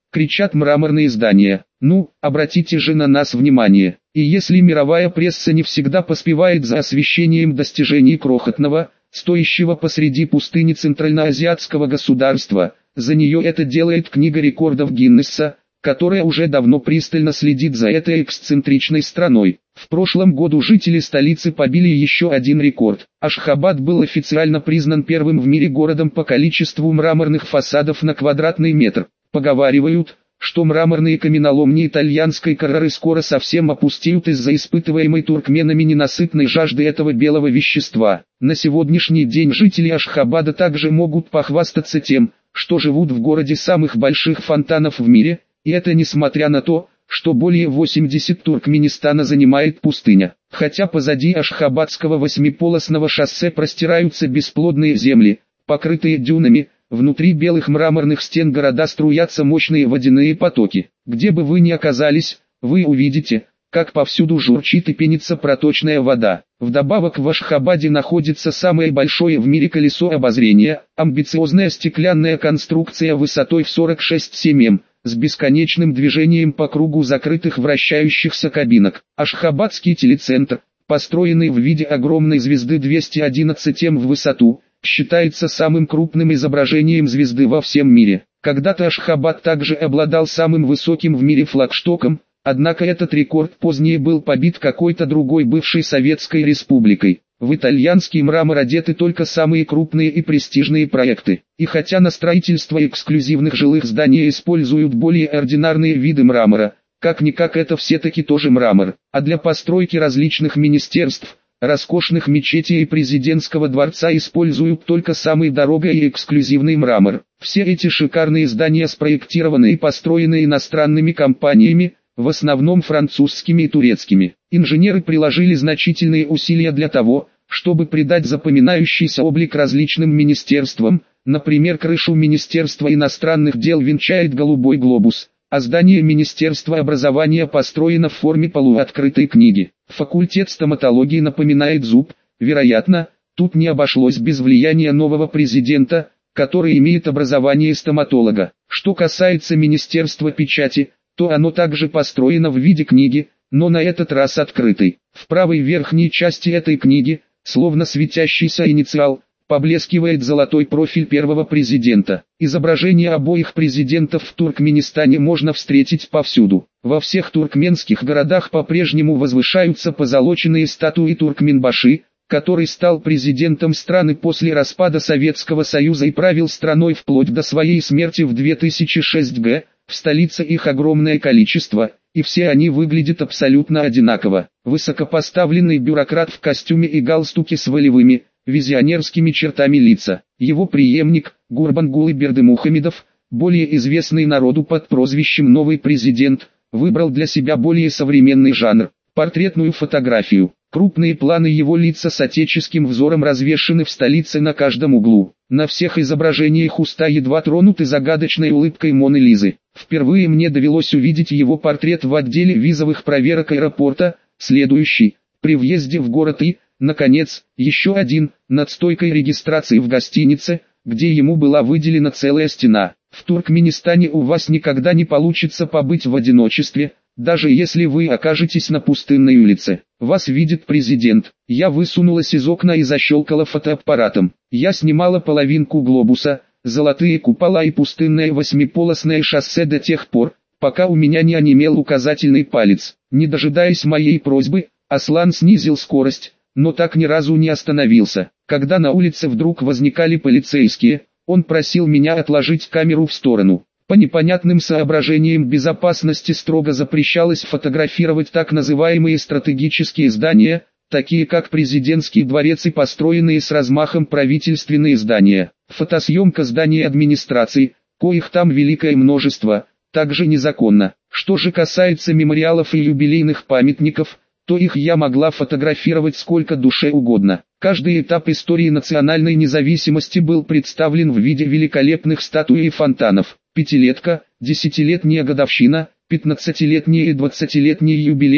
кричат мраморные здания. Ну, обратите же на нас внимание. И если мировая пресса не всегда поспевает за освещением достижений крохотного, стоящего посреди пустыни центральноазиатского государства, за нее это делает книга рекордов Гиннесса, которая уже давно пристально следит за этой эксцентричной страной. В прошлом году жители столицы побили еще один рекорд. Ашхабад был официально признан первым в мире городом по количеству мраморных фасадов на квадратный метр. Поговаривают, что мраморные каменоломни итальянской Каррары скоро совсем опустеют из-за испытываемой туркменами ненасытной жажды этого белого вещества. На сегодняшний день жители Ашхабада также могут похвастаться тем, что живут в городе самых больших фонтанов в мире, и это несмотря на то, что более 80 Туркменистана занимает пустыня. Хотя позади Ашхабадского восьмиполосного шоссе простираются бесплодные земли, покрытые дюнами, внутри белых мраморных стен города струятся мощные водяные потоки. Где бы вы ни оказались, вы увидите, как повсюду журчит и пенится проточная вода. Вдобавок в Ашхабаде находится самое большое в мире колесо обозрения, амбициозная стеклянная конструкция высотой в 46,7 м, с бесконечным движением по кругу закрытых вращающихся кабинок. Ашхабадский телецентр, построенный в виде огромной звезды 211 м в высоту, считается самым крупным изображением звезды во всем мире. Когда-то Ашхабад также обладал самым высоким в мире флагштоком, однако этот рекорд позднее был побит какой-то другой бывшей Советской Республикой. В итальянский мрамор одеты только самые крупные и престижные проекты. И хотя на строительство эксклюзивных жилых зданий используют более ординарные виды мрамора, как-никак это все-таки тоже мрамор. А для постройки различных министерств, роскошных мечетей и президентского дворца используют только самый дорогой и эксклюзивный мрамор. Все эти шикарные здания спроектированы и построены иностранными компаниями, в основном французскими и турецкими. Инженеры приложили значительные усилия для того, чтобы придать запоминающийся облик различным министерствам, например, крышу Министерства иностранных дел венчает голубой глобус, а здание Министерства образования построено в форме полуоткрытой книги. Факультет стоматологии напоминает зуб, вероятно, тут не обошлось без влияния нового президента, который имеет образование стоматолога. Что касается Министерства печати, то оно также построено в виде книги, но на этот раз открытой. В правой верхней части этой книги, словно светящийся инициал, поблескивает золотой профиль первого президента. Изображения обоих президентов в Туркменистане можно встретить повсюду. Во всех туркменских городах по-прежнему возвышаются позолоченные статуи Туркменбаши, который стал президентом страны после распада Советского Союза и правил страной вплоть до своей смерти в 2006 г. В столице их огромное количество, и все они выглядят абсолютно одинаково. Высокопоставленный бюрократ в костюме и галстуке с волевыми, визионерскими чертами лица. Его преемник, Гурбангулы Бердымухамедов, более известный народу под прозвищем «Новый президент», выбрал для себя более современный жанр – портретную фотографию. Крупные планы его лица с отеческим взором развешаны в столице на каждом углу. На всех изображениях уста едва тронуты загадочной улыбкой Моны Лизы. Впервые мне довелось увидеть его портрет в отделе визовых проверок аэропорта, следующий, при въезде в город и, наконец, еще один, над стойкой регистрации в гостинице, где ему была выделена целая стена. В Туркменистане у вас никогда не получится побыть в одиночестве, даже если вы окажетесь на пустынной улице. Вас видит президент. Я высунулась из окна и защелкала фотоаппаратом. Я снимала половинку глобуса, золотые купола и пустынное восьмиполосное шоссе до тех пор, пока у меня не онемел указательный палец. Не дожидаясь моей просьбы, Аслан снизил скорость, но так ни разу не остановился. Когда на улице вдруг возникали полицейские, он просил меня отложить камеру в сторону. По непонятным соображениям безопасности строго запрещалось фотографировать так называемые стратегические здания, такие как президентский дворец и построенные с размахом правительственные здания. Фотосъемка зданий администрации, коих там великое множество, также незаконна. Что же касается мемориалов и юбилейных памятников, то их я могла фотографировать сколько душе угодно. Каждый этап истории национальной независимости был представлен в виде великолепных статуй и фонтанов. Пятилетка, десятилетняя годовщина, 15-летний и 20-летний юбилей,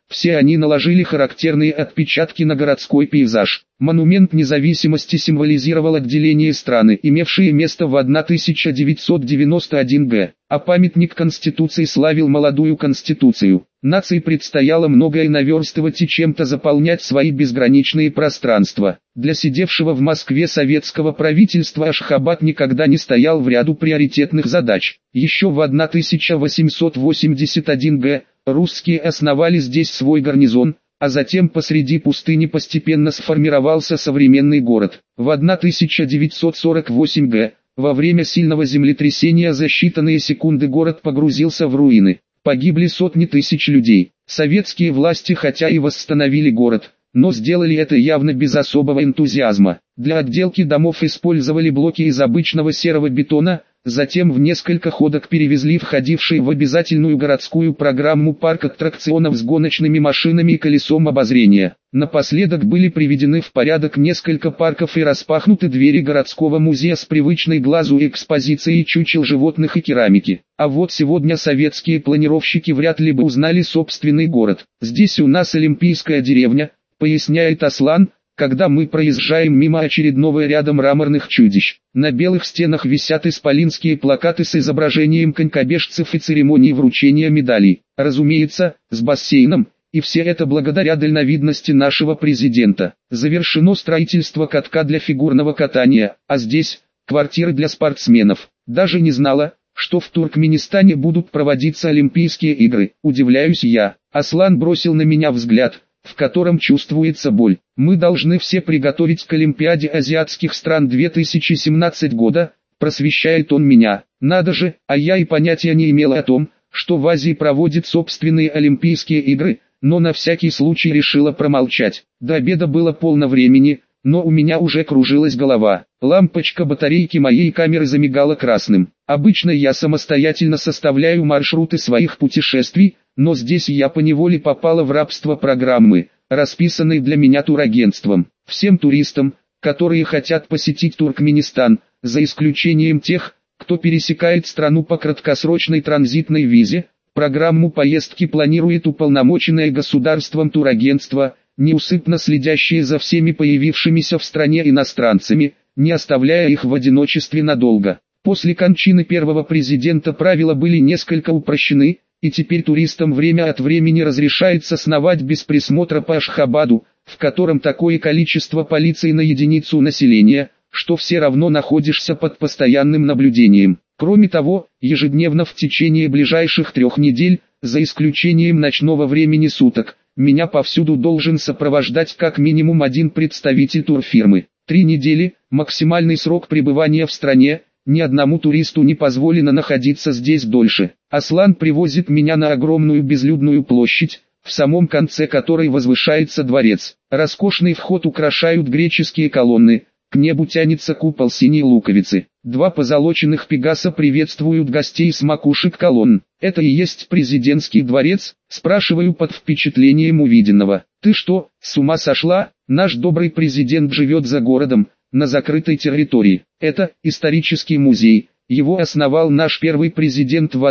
Все они наложили характерные отпечатки на городской пейзаж. Монумент независимости символизировал отделение страны, имевшее место в 1991 г., а памятник Конституции славил молодую Конституцию. Нации предстояло многое наверстывать и чем-то заполнять свои безграничные пространства. Для сидевшего в Москве советского правительства Ашхабад никогда не стоял в ряду приоритетных задач. Еще в 1881 г. русские основали здесь свой гарнизон, а затем посреди пустыни постепенно сформировался современный город. В 1948 г. во время сильного землетрясения за считанные секунды город погрузился в руины. Погибли сотни тысяч людей. Советские власти хотя и восстановили город, но сделали это явно без особого энтузиазма. Для отделки домов использовали блоки из обычного серого бетона, затем в несколько ходок перевезли входивший в обязательную городскую программу парк аттракционов с гоночными машинами и колесом обозрения. Напоследок были приведены в порядок несколько парков и распахнуты двери городского музея с привычной глазу экспозицией чучел животных и керамики. А вот сегодня советские планировщики вряд ли бы узнали собственный город. «Здесь у нас Олимпийская деревня», поясняет Аслан, когда мы проезжаем мимо очередного ряда мраморных чудищ. На белых стенах висят исполинские плакаты с изображением конькобежцев и церемонии вручения медалей. Разумеется, с бассейном, и все это благодаря дальновидности нашего президента. Завершено строительство катка для фигурного катания, а здесь – квартиры для спортсменов. Даже не знала, что в Туркменистане будут проводиться Олимпийские игры. Удивляюсь я. Аслан бросил на меня взгляд, в котором чувствуется боль. Мы должны все приготовить к Олимпиаде азиатских стран 2017 года, просвещает он меня. Надо же, а я и понятия не имел о том, что в Азии проводят собственные Олимпийские игры, но на всякий случай решила промолчать. До обеда было полно времени, но у меня уже кружилась голова. Лампочка батарейки моей камеры замигала красным. Обычно я самостоятельно составляю маршруты своих путешествий, но здесь я поневоле попала в рабство программы, расписанной для меня турагентством. Всем туристам, которые хотят посетить Туркменистан, за исключением тех, кто пересекает страну по краткосрочной транзитной визе, программу поездки планирует уполномоченное государством турагентство, неусыпно следящее за всеми появившимися в стране иностранцами, не оставляя их в одиночестве надолго. После кончины первого президента правила были несколько упрощены, и теперь туристам время от времени разрешается сновать без присмотра по Ашхабаду, в котором такое количество полиции на единицу населения, что все равно находишься под постоянным наблюдением. Кроме того, ежедневно в течение ближайших 3 недель, за исключением ночного времени суток, меня повсюду должен сопровождать как минимум один представитель турфирмы. 3 недели – максимальный срок пребывания в стране. Ни одному туристу не позволено находиться здесь дольше. Аслан привозит меня на огромную безлюдную площадь, в самом конце которой возвышается дворец. Роскошный вход украшают греческие колонны, к небу тянется купол синей луковицы. 2 позолоченных пегаса приветствуют гостей с макушек колонн. «Это и есть президентский дворец?» – спрашиваю под впечатлением увиденного. «Ты что, с ума сошла? Наш добрый президент живет за городом, на закрытой территории. Это исторический музей. Его основал наш первый президент в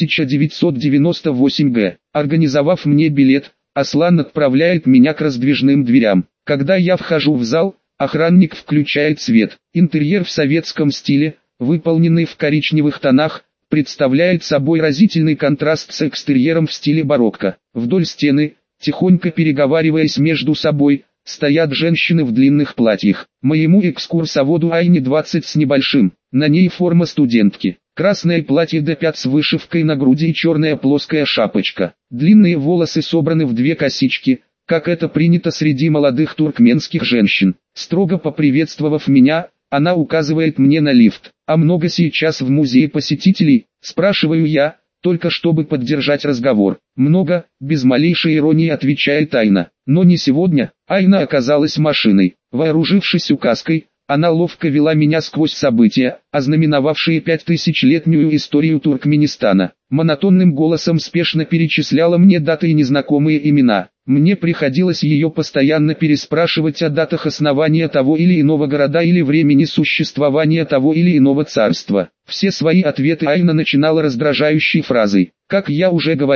1998 г. Организовав мне билет, Аслан отправляет меня к раздвижным дверям. Когда я вхожу в зал, охранник включает свет. Интерьер в советском стиле, выполненный в коричневых тонах, представляет собой разительный контраст с экстерьером в стиле барокко. Вдоль стены, тихонько переговариваясь между собой, стоят женщины в длинных платьях. Моему экскурсоводу Айне 20 с небольшим. На ней форма студентки. Красное платье до пят с вышивкой на груди и черная плоская шапочка. Длинные волосы собраны в 2 косички, как это принято среди молодых туркменских женщин. Строго поприветствовав меня, она указывает мне на лифт. «А много сейчас в музее посетителей?» – спрашиваю я, только чтобы поддержать разговор. «Много», – без малейшей иронии отвечает Айна. «Но не сегодня». Айна оказалась машиной. Вооружившись указкой, она ловко вела меня сквозь события, ознаменовавшие 5000-летнюю историю Туркменистана. Монотонным голосом спешно перечисляла мне даты и незнакомые имена. Мне приходилось ее постоянно переспрашивать о датах основания того или иного города или времени существования того или иного царства. Все свои ответы Айна начинала раздражающей фразой: «Как я уже говорила,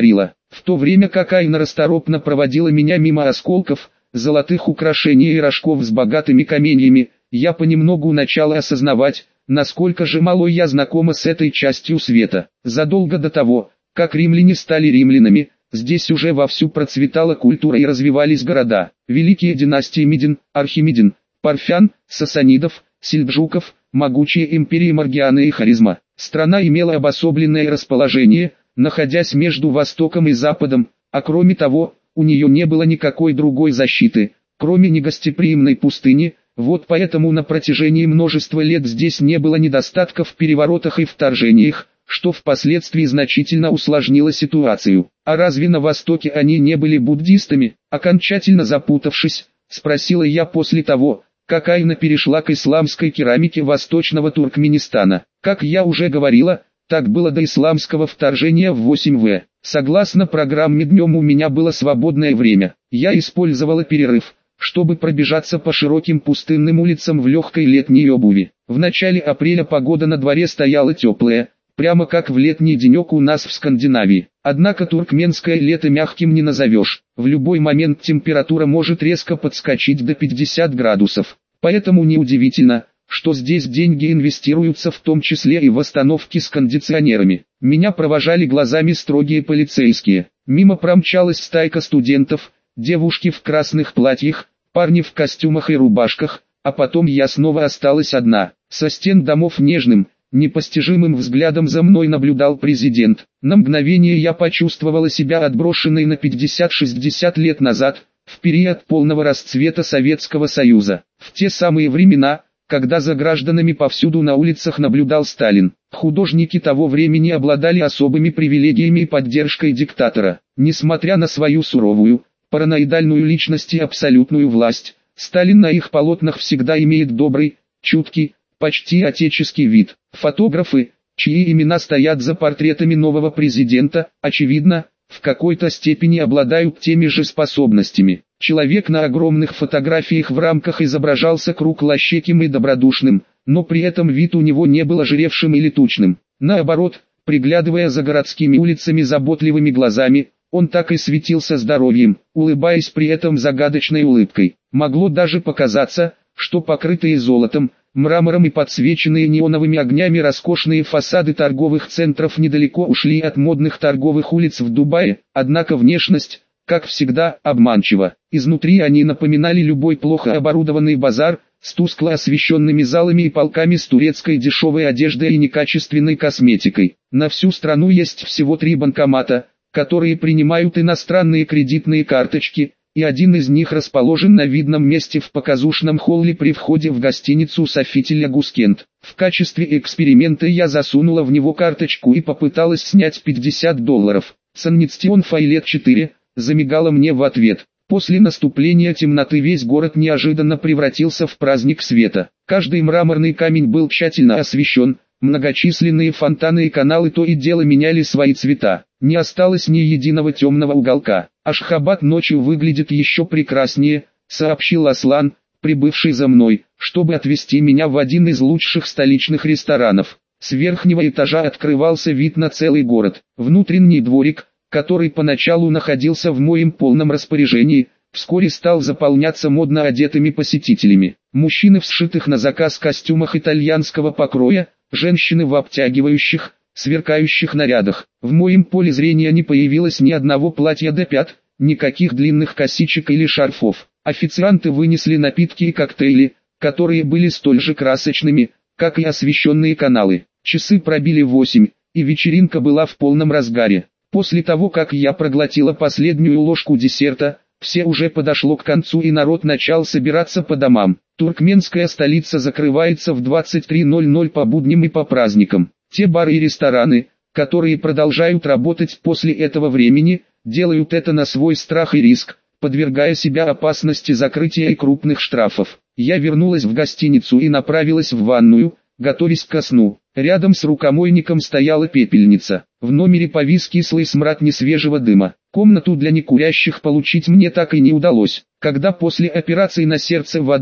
В то время как Айна расторопно проводила меня мимо осколков, золотых украшений и рожков с богатыми каменьями, я понемногу начал осознавать, насколько же мало я знакома с этой частью света. Задолго до того, как римляне стали римлянами, здесь уже вовсю процветала культура и развивались города. Великие династии Мидин, Архимедин, Парфян, Сасанидов, Сельджуков, могучие империи Маргиана и Харизма. Страна имела обособленное расположение, находясь между Востоком и Западом, а кроме того, у нее не было никакой другой защиты, кроме негостеприимной пустыни. Вот поэтому на протяжении множества лет здесь не было недостатка в переворотах и вторжениях, что впоследствии значительно усложнило ситуацию. А разве на Востоке они не были буддистами? Окончательно запутавшись, спросила я после того, как Айна перешла к исламской керамике Восточного Туркменистана. Как я уже говорила, так было до исламского вторжения в 8В. Согласно программе днем у меня было свободное время. Я использовала перерыв, чтобы пробежаться по широким пустынным улицам в легкой летней обуви. В начале апреля погода на дворе стояла теплая, прямо как в летний денек у нас в Скандинавии. Однако туркменское лето мягким не назовешь. В любой момент температура может резко подскочить до 50 градусов. Поэтому неудивительно, что здесь деньги инвестируются в том числе и в остановки с кондиционерами. Меня провожали глазами строгие полицейские. Мимо промчалась стайка студентов, девушки в красных платьях, парни в костюмах и рубашках, а потом я снова осталась одна. Со стен домов нежным, непостижимым взглядом за мной наблюдал президент. На мгновение я почувствовала себя отброшенной на 50-60 лет назад, в период полного расцвета Советского Союза. В те самые времена, когда за гражданами повсюду на улицах наблюдал Сталин. Художники того времени обладали особыми привилегиями и поддержкой диктатора. Несмотря на свою суровую, параноидальную личность и абсолютную власть, Сталин на их полотнах всегда имеет добрый, чуткий, почти отеческий вид. Фотографы, чьи имена стоят за портретами нового президента, очевидно, в какой-то степени обладают теми же способностями. Человек на огромных фотографиях в рамках изображался круглощеким и добродушным, но при этом вид у него не был ожиревшим или тучным. Наоборот, приглядывая за городскими улицами заботливыми глазами, он так и светился здоровьем, улыбаясь при этом загадочной улыбкой. Могло даже показаться, что покрытые золотом, мрамором и подсвеченные неоновыми огнями роскошные фасады торговых центров недалеко ушли от модных торговых улиц в Дубае, однако внешность, как всегда, обманчива. Изнутри они напоминали любой плохо оборудованный базар, с тускло освещенными залами и полками с турецкой дешевой одеждой и некачественной косметикой. На всю страну есть всего 3 банкомата, которые принимают иностранные кредитные карточки, и один из них расположен на видном месте в показушном холле при входе в гостиницу Софителя Гускент. В качестве эксперимента я засунула в него карточку и попыталась снять $50. Саннистион Файлет 4 замигала мне в ответ. После наступления темноты весь город неожиданно превратился в праздник света. Каждый мраморный камень был тщательно освещен, многочисленные фонтаны и каналы то и дело меняли свои цвета. Не осталось ни единого темного уголка. Ашхабад ночью выглядит еще прекраснее, сообщил Аслан, прибывший за мной, чтобы отвезти меня в один из лучших столичных ресторанов. С верхнего этажа открывался вид на целый город. Внутренний дворик, который поначалу находился в моем полном распоряжении, вскоре стал заполняться модно одетыми посетителями. Мужчины в сшитых на заказ костюмах итальянского покроя, женщины в обтягивающих, сверкающих нарядах. В моем поле зрения не появилось ни одного платья до пят, никаких длинных косичек или шарфов. Официанты вынесли напитки и коктейли, которые были столь же красочными, как и освещенные каналы. Часы пробили 8, и вечеринка была в полном разгаре. После того, как я проглотила последнюю ложку десерта, все уже подошло к концу и народ начал собираться по домам. Туркменская столица закрывается в 23:00 по будням и по праздникам. Те бары и рестораны, которые продолжают работать после этого времени, делают это на свой страх и риск, подвергая себя опасности закрытия и крупных штрафов. Я вернулась в гостиницу и направилась в ванную, готовясь ко сну. Рядом с рукомойником стояла пепельница. В номере повис кислый смрад несвежего дыма. Комнату для некурящих получить мне так и не удалось. Когда после операции на сердце в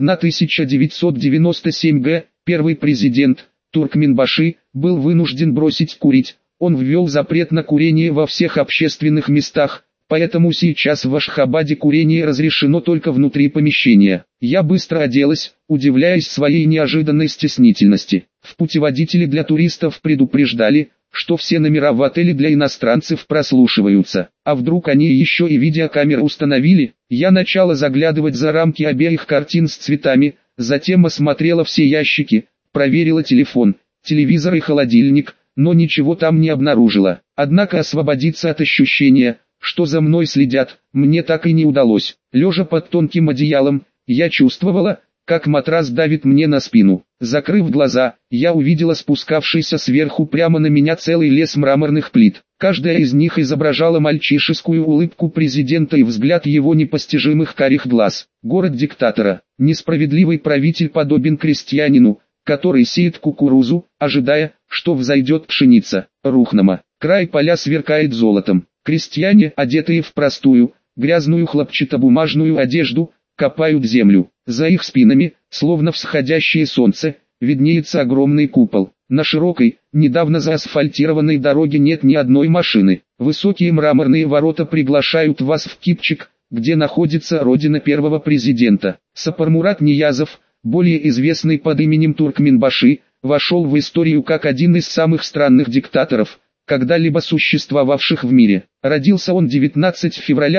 1997 г. первый президент, Туркменбаши, был вынужден бросить курить, Он ввел запрет на курение во всех общественных местах, поэтому сейчас в Ашхабаде курение разрешено только внутри помещения. Я быстро оделась, удивляясь своей неожиданной стеснительности. В путеводителе для туристов предупреждали, что все номера в отеле для иностранцев прослушиваются. А вдруг они еще и видеокамеры установили? Я начала заглядывать за рамки обеих картин с цветами, затем осмотрела все ящики, проверила телефон, телевизор и холодильник, но ничего там не обнаружила. Однако освободиться от ощущения, что за мной следят, мне так и не удалось. Лежа под тонким одеялом, я чувствовала, как матрас давит мне на спину. Закрыв глаза, я увидела спускавшийся сверху прямо на меня целый лес мраморных плит. Каждая из них изображала мальчишескую улыбку президента и взгляд его непостижимых карих глаз. Город диктатора. Несправедливый правитель подобен крестьянину, который сеет кукурузу, ожидая, что взойдет пшеница. Рухнама. Край поля сверкает золотом. Крестьяне, одетые в простую, грязную хлопчатобумажную одежду, копают землю. За их спинами, словно всходящее солнце, виднеется огромный купол. На широкой, недавно заасфальтированной дороге нет ни одной машины. Высокие мраморные ворота приглашают вас в Кипчак, где находится родина первого президента. Сапармурат Ниязов, более известный под именем Туркменбаши, вошел в историю как один из самых странных диктаторов, когда-либо существовавших в мире. Родился он 19 февраля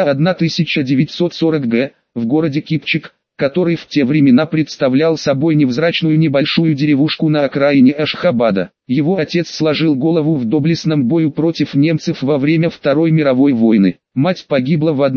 1940 г. в городе Кипчак, который в те времена представлял собой невзрачную небольшую деревушку на окраине Ашхабада. Его отец сложил голову в доблестном бою против немцев во время Второй мировой войны. Мать погибла в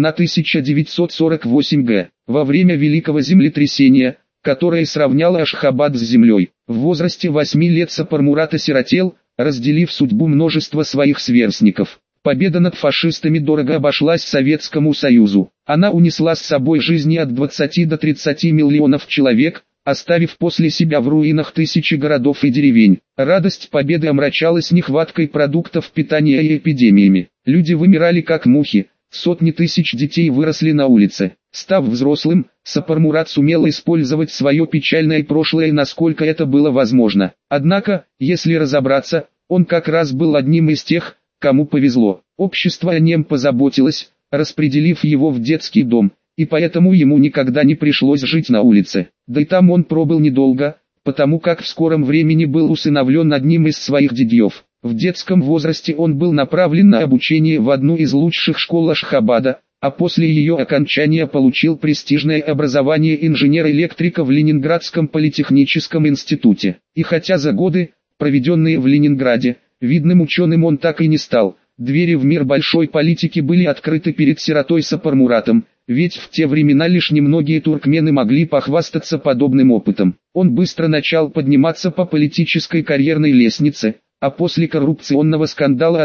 1948 г. во время Великого землетрясения, которое сравняло Ашхабад с землей. В возрасте 8 лет Сапармурат осиротел, разделив судьбу множества своих сверстников. Победа над фашистами дорого обошлась Советскому Союзу. Она унесла с собой жизни от 20 до 30 миллионов человек, оставив после себя в руинах тысячи городов и деревень. Радость победы омрачалась нехваткой продуктов питания и эпидемиями. Люди вымирали как мухи, сотни тысяч детей выросли на улице. Став взрослым, Сапармурат сумел использовать свое печальное прошлое насколько это было возможно. Однако, если разобраться, он как раз был одним из тех, кому повезло. Общество о нем позаботилось, распределив его в детский дом, и поэтому ему никогда не пришлось жить на улице. Да и там он пробыл недолго, потому как в скором времени был усыновлен одним из своих дядьев. В детском возрасте он был направлен на обучение в одну из лучших школ Ашхабада, а после ее окончания получил престижное образование инженер-электрика в Ленинградском политехническом институте. И хотя за годы, проведенные в Ленинграде, видным ученым он так и не стал, двери в мир большой политики были открыты перед сиротой Сапармуратом, ведь в те времена лишь немногие туркмены могли похвастаться подобным опытом. Он быстро начал подниматься по политической карьерной лестнице, а после коррупционного скандала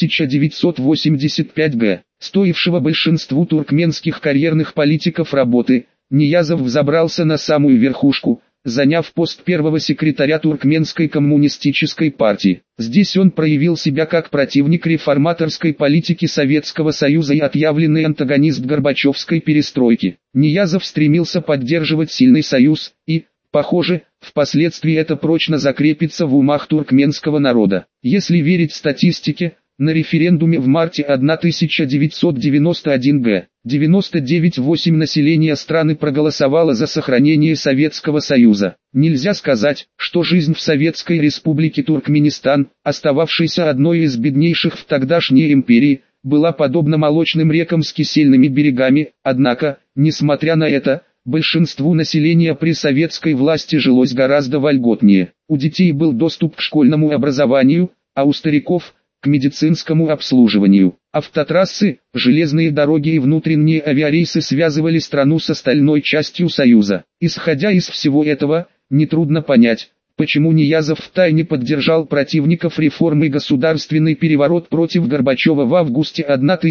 1985 г., стоившего большинству туркменских карьерных политиков работы, Ниязов взобрался на самую верхушку, заняв пост первого секретаря Туркменской коммунистической партии. Здесь он проявил себя как противник реформаторской политики Советского Союза и отъявленный антагонист Горбачевской перестройки. Ниязов стремился поддерживать сильный союз и, похоже, впоследствии это прочно закрепится в умах туркменского народа. Если верить статистике, на референдуме в марте 1991 г. 99,8% населения страны проголосовало за сохранение Советского Союза. Нельзя сказать, что жизнь в Советской Республике Туркменистан, остававшейся одной из беднейших в тогдашней империи, была подобна молочным рекам с кисельными берегами, однако, несмотря на это, большинству населения при советской власти жилось гораздо вольготнее. У детей был доступ к школьному образованию, а у стариков – к медицинскому обслуживанию. Автотрассы, железные дороги и внутренние авиарейсы связывали страну с остальной частью Союза. Исходя из всего этого, нетрудно понять, почему Ниязов втайне поддержал противников реформы и государственный переворот против Горбачева в августе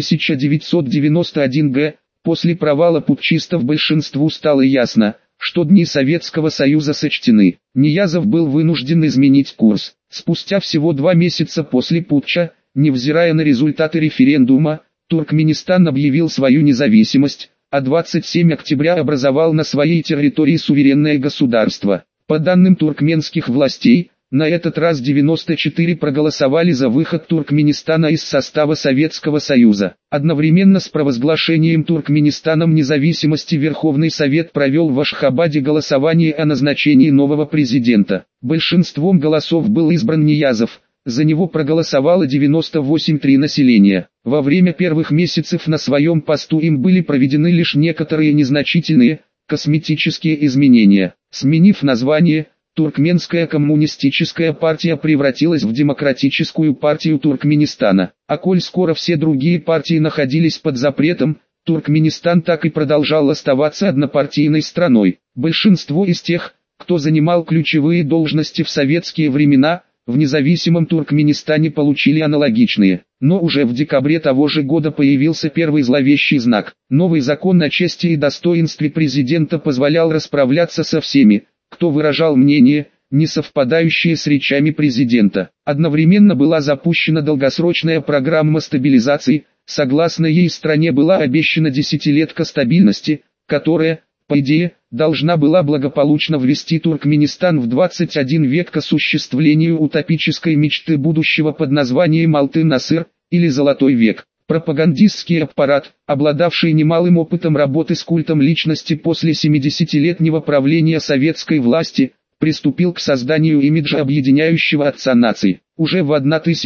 1991 г. После провала путчистов большинству стало ясно, что дни Советского Союза сочтены. Ниязов был вынужден изменить курс. Спустя всего 2 месяца после путча, невзирая на результаты референдума, Туркменистан объявил свою независимость, а 27 октября образовал на своей территории суверенное государство. По данным туркменских властей, На этот раз 94 проголосовали за выход Туркменистана из состава Советского Союза. Одновременно с провозглашением Туркменистаном независимости Верховный Совет провел в Ашхабаде голосование о назначении нового президента. Большинством голосов был избран Ниязов. За него проголосовало 98,3% населения. Во время первых месяцев на своем посту им были проведены лишь некоторые незначительные, косметические изменения. Сменив название, Туркменская коммунистическая партия превратилась в Демократическую партию Туркменистана. А коль скоро все другие партии находились под запретом, Туркменистан так и продолжал оставаться однопартийной страной. Большинство из тех, кто занимал ключевые должности в советские времена, в независимом Туркменистане получили аналогичные. Но уже в декабре того же года появился первый зловещий знак. Новый закон о чести и достоинстве президента позволял расправляться со всеми, кто выражал мнение, не совпадающее с речами президента. Одновременно была запущена долгосрочная программа стабилизации, согласно ей стране была обещана десятилетка стабильности, которая, по идее, должна была благополучно ввести Туркменистан в 21 век к осуществлению утопической мечты будущего под названием Алтын-Асыр, или Золотой век. Пропагандистский аппарат, обладавший немалым опытом работы с культом личности после 70-летнего правления советской власти, приступил к созданию имиджа объединяющего отца наций. Уже в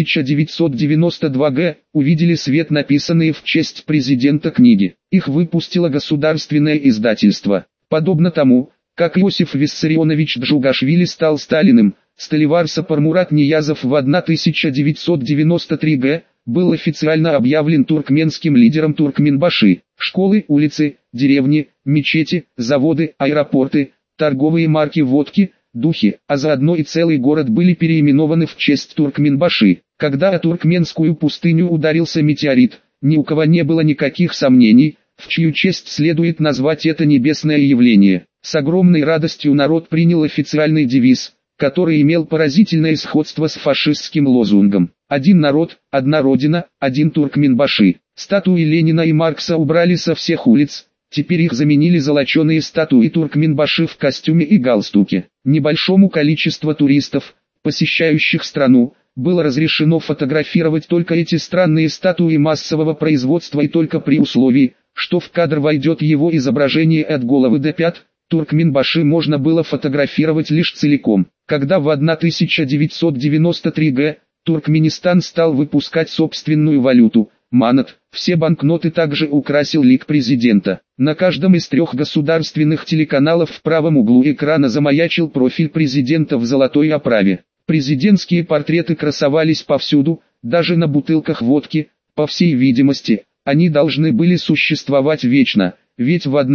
1992 г. увидели свет написанные в честь президента книги. Их выпустило государственное издательство. Подобно тому, как Иосиф Виссарионович Джугашвили стал Сталиным, Сталивар Сапармурат Ниязов в 1993 г. был официально объявлен туркменским лидером Туркменбаши. Школы, улицы, деревни, мечети, заводы, аэропорты, торговые марки водки, духи, а заодно и целый город были переименованы в честь Туркменбаши. Когда о туркменскую пустыню ударился метеорит, ни у кого не было никаких сомнений, в чью честь следует назвать это небесное явление. С огромной радостью народ принял официальный девиз, который имел поразительное сходство с фашистским лозунгом «Один народ, одна родина, один Туркменбаши». Статуи Ленина и Маркса убрали со всех улиц, теперь их заменили золоченые статуи Туркменбаши в костюме и галстуке. Небольшому количеству туристов, посещающих страну, было разрешено фотографировать только эти странные статуи массового производства и только при условии, что в кадр войдет его изображение от головы до пят. Туркменбаши можно было фотографировать лишь целиком. Когда в 1993 г. Туркменистан стал выпускать собственную валюту – манат, все банкноты также украсил лик президента. На каждом из 3 государственных телеканалов в правом углу экрана замаячил профиль президента в золотой оправе. Президентские портреты красовались повсюду, даже на бутылках водки. По всей видимости, они должны были существовать вечно, ведь в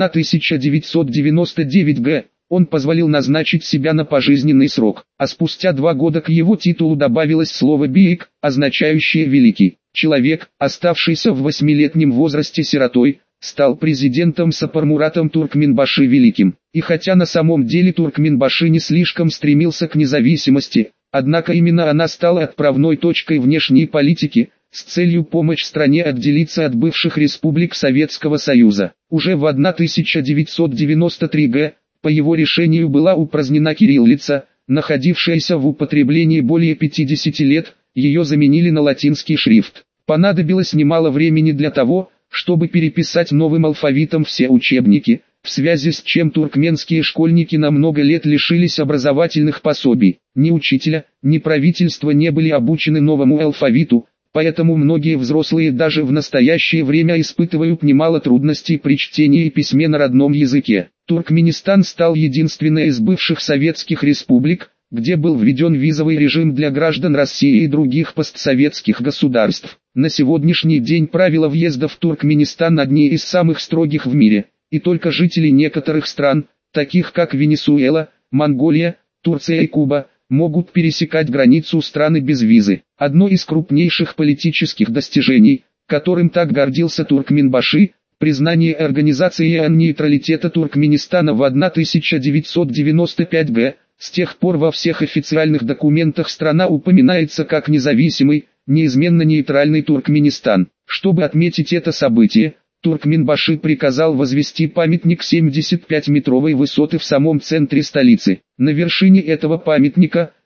1999 г. он позволил назначить себя на пожизненный срок, а спустя 2 года к его титулу добавилось слово «биик», означающее «великий». Человек, оставшийся в 8-летнем возрасте сиротой, стал президентом Сапармуратом Туркменбаши Великим. И хотя на самом деле Туркменбаши не слишком стремился к независимости, однако именно она стала отправной точкой внешней политики, с целью помочь стране отделиться от бывших республик Советского Союза. Уже в 1993 г. по его решению была упразднена кириллица, находившаяся в употреблении более 50 лет, ее заменили на латинский шрифт. Понадобилось немало времени для того, чтобы переписать новым алфавитом все учебники, в связи с чем туркменские школьники на много лет лишились образовательных пособий. Ни учителя, ни правительство не были обучены новому алфавиту, поэтому многие взрослые даже в настоящее время испытывают немало трудностей при чтении и письме на родном языке. Туркменистан стал единственной из бывших советских республик, где был введен визовый режим для граждан России и других постсоветских государств. На сегодняшний день правила въезда в Туркменистан одни из самых строгих в мире, и только жители некоторых стран, таких как Венесуэла, Монголия, Турция и Куба, могут пересекать границу страны без визы. Одно из крупнейших политических достижений, которым так гордился Туркменбаши, признание Организации нейтралитета Туркменистана в 1995 г. С тех пор во всех официальных документах страна упоминается как независимый, неизменно нейтральный Туркменистан. Чтобы отметить это событие, Туркменбаши приказал возвести памятник 75-метровой высоты в самом центре столицы. На вершине этого памятника,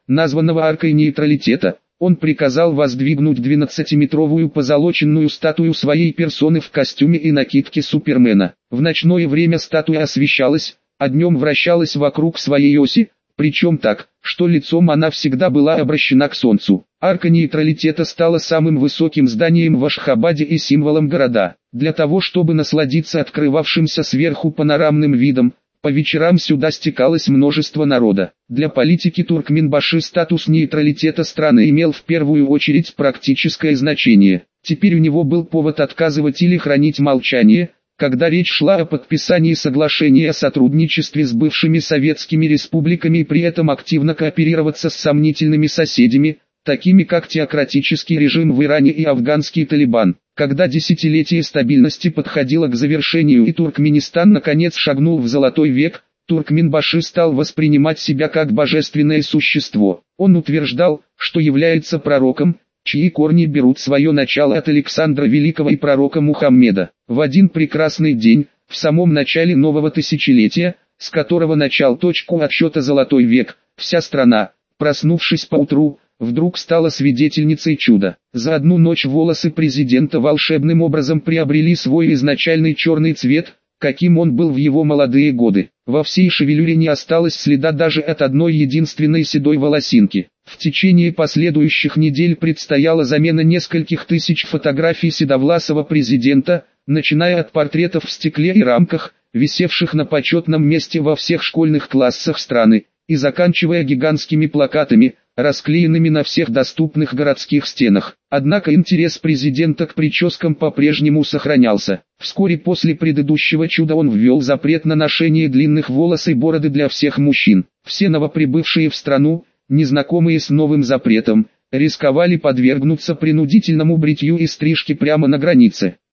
названного аркой нейтралитета, он приказал воздвигнуть 12-метровую позолоченную статую своей персоны в костюме и накидке Супермена. В ночное время статуя освещалась, а днем вращалась вокруг своей оси, причем так, что лицом она всегда была обращена к солнцу. Арка нейтралитета стала самым высоким зданием в Ашхабаде и символом города. Для того, чтобы насладиться открывавшимся сверху панорамным видом, по вечерам сюда стекалось множество народа. Для политики Туркменбаши статус нейтралитета страны имел в первую очередь практическое значение. Теперь у него был повод отказывать или хранить молчание, когда речь шла о подписании соглашения о сотрудничестве с бывшими советскими республиками и при этом активно кооперироваться с сомнительными соседями, такими как теократический режим в Иране и афганский Талибан. Когда десятилетие стабильности подходило к завершению и Туркменистан наконец шагнул в золотой век, Туркменбаши стал воспринимать себя как божественное существо. Он утверждал, что является пророком, чьи корни берут свое начало от Александра Великого и пророка Мухаммеда. В один прекрасный день, в самом начале нового тысячелетия, с которого начал точку отсчета золотой век, вся страна, проснувшись поутру, вдруг стала свидетельницей чуда. За одну ночь волосы президента волшебным образом приобрели свой изначальный черный цвет, каким он был в его молодые годы. Во всей шевелюре не осталось следа даже от одной единственной седой волосинки. В течение последующих недель предстояла замена нескольких тысяч фотографий седовласого президента, начиная от портретов в стекле и рамках, висевших на почетном месте во всех школьных классах страны, и заканчивая гигантскими плакатами, расклеенными на всех доступных городских стенах. Однако интерес президента к прическам по-прежнему сохранялся. Вскоре после предыдущего чуда он ввел запрет на ношение длинных волос и бороды для всех мужчин. Все новоприбывшие в страну, незнакомые с новым запретом, рисковали подвергнуться принудительному бритью и стрижке прямо на границе.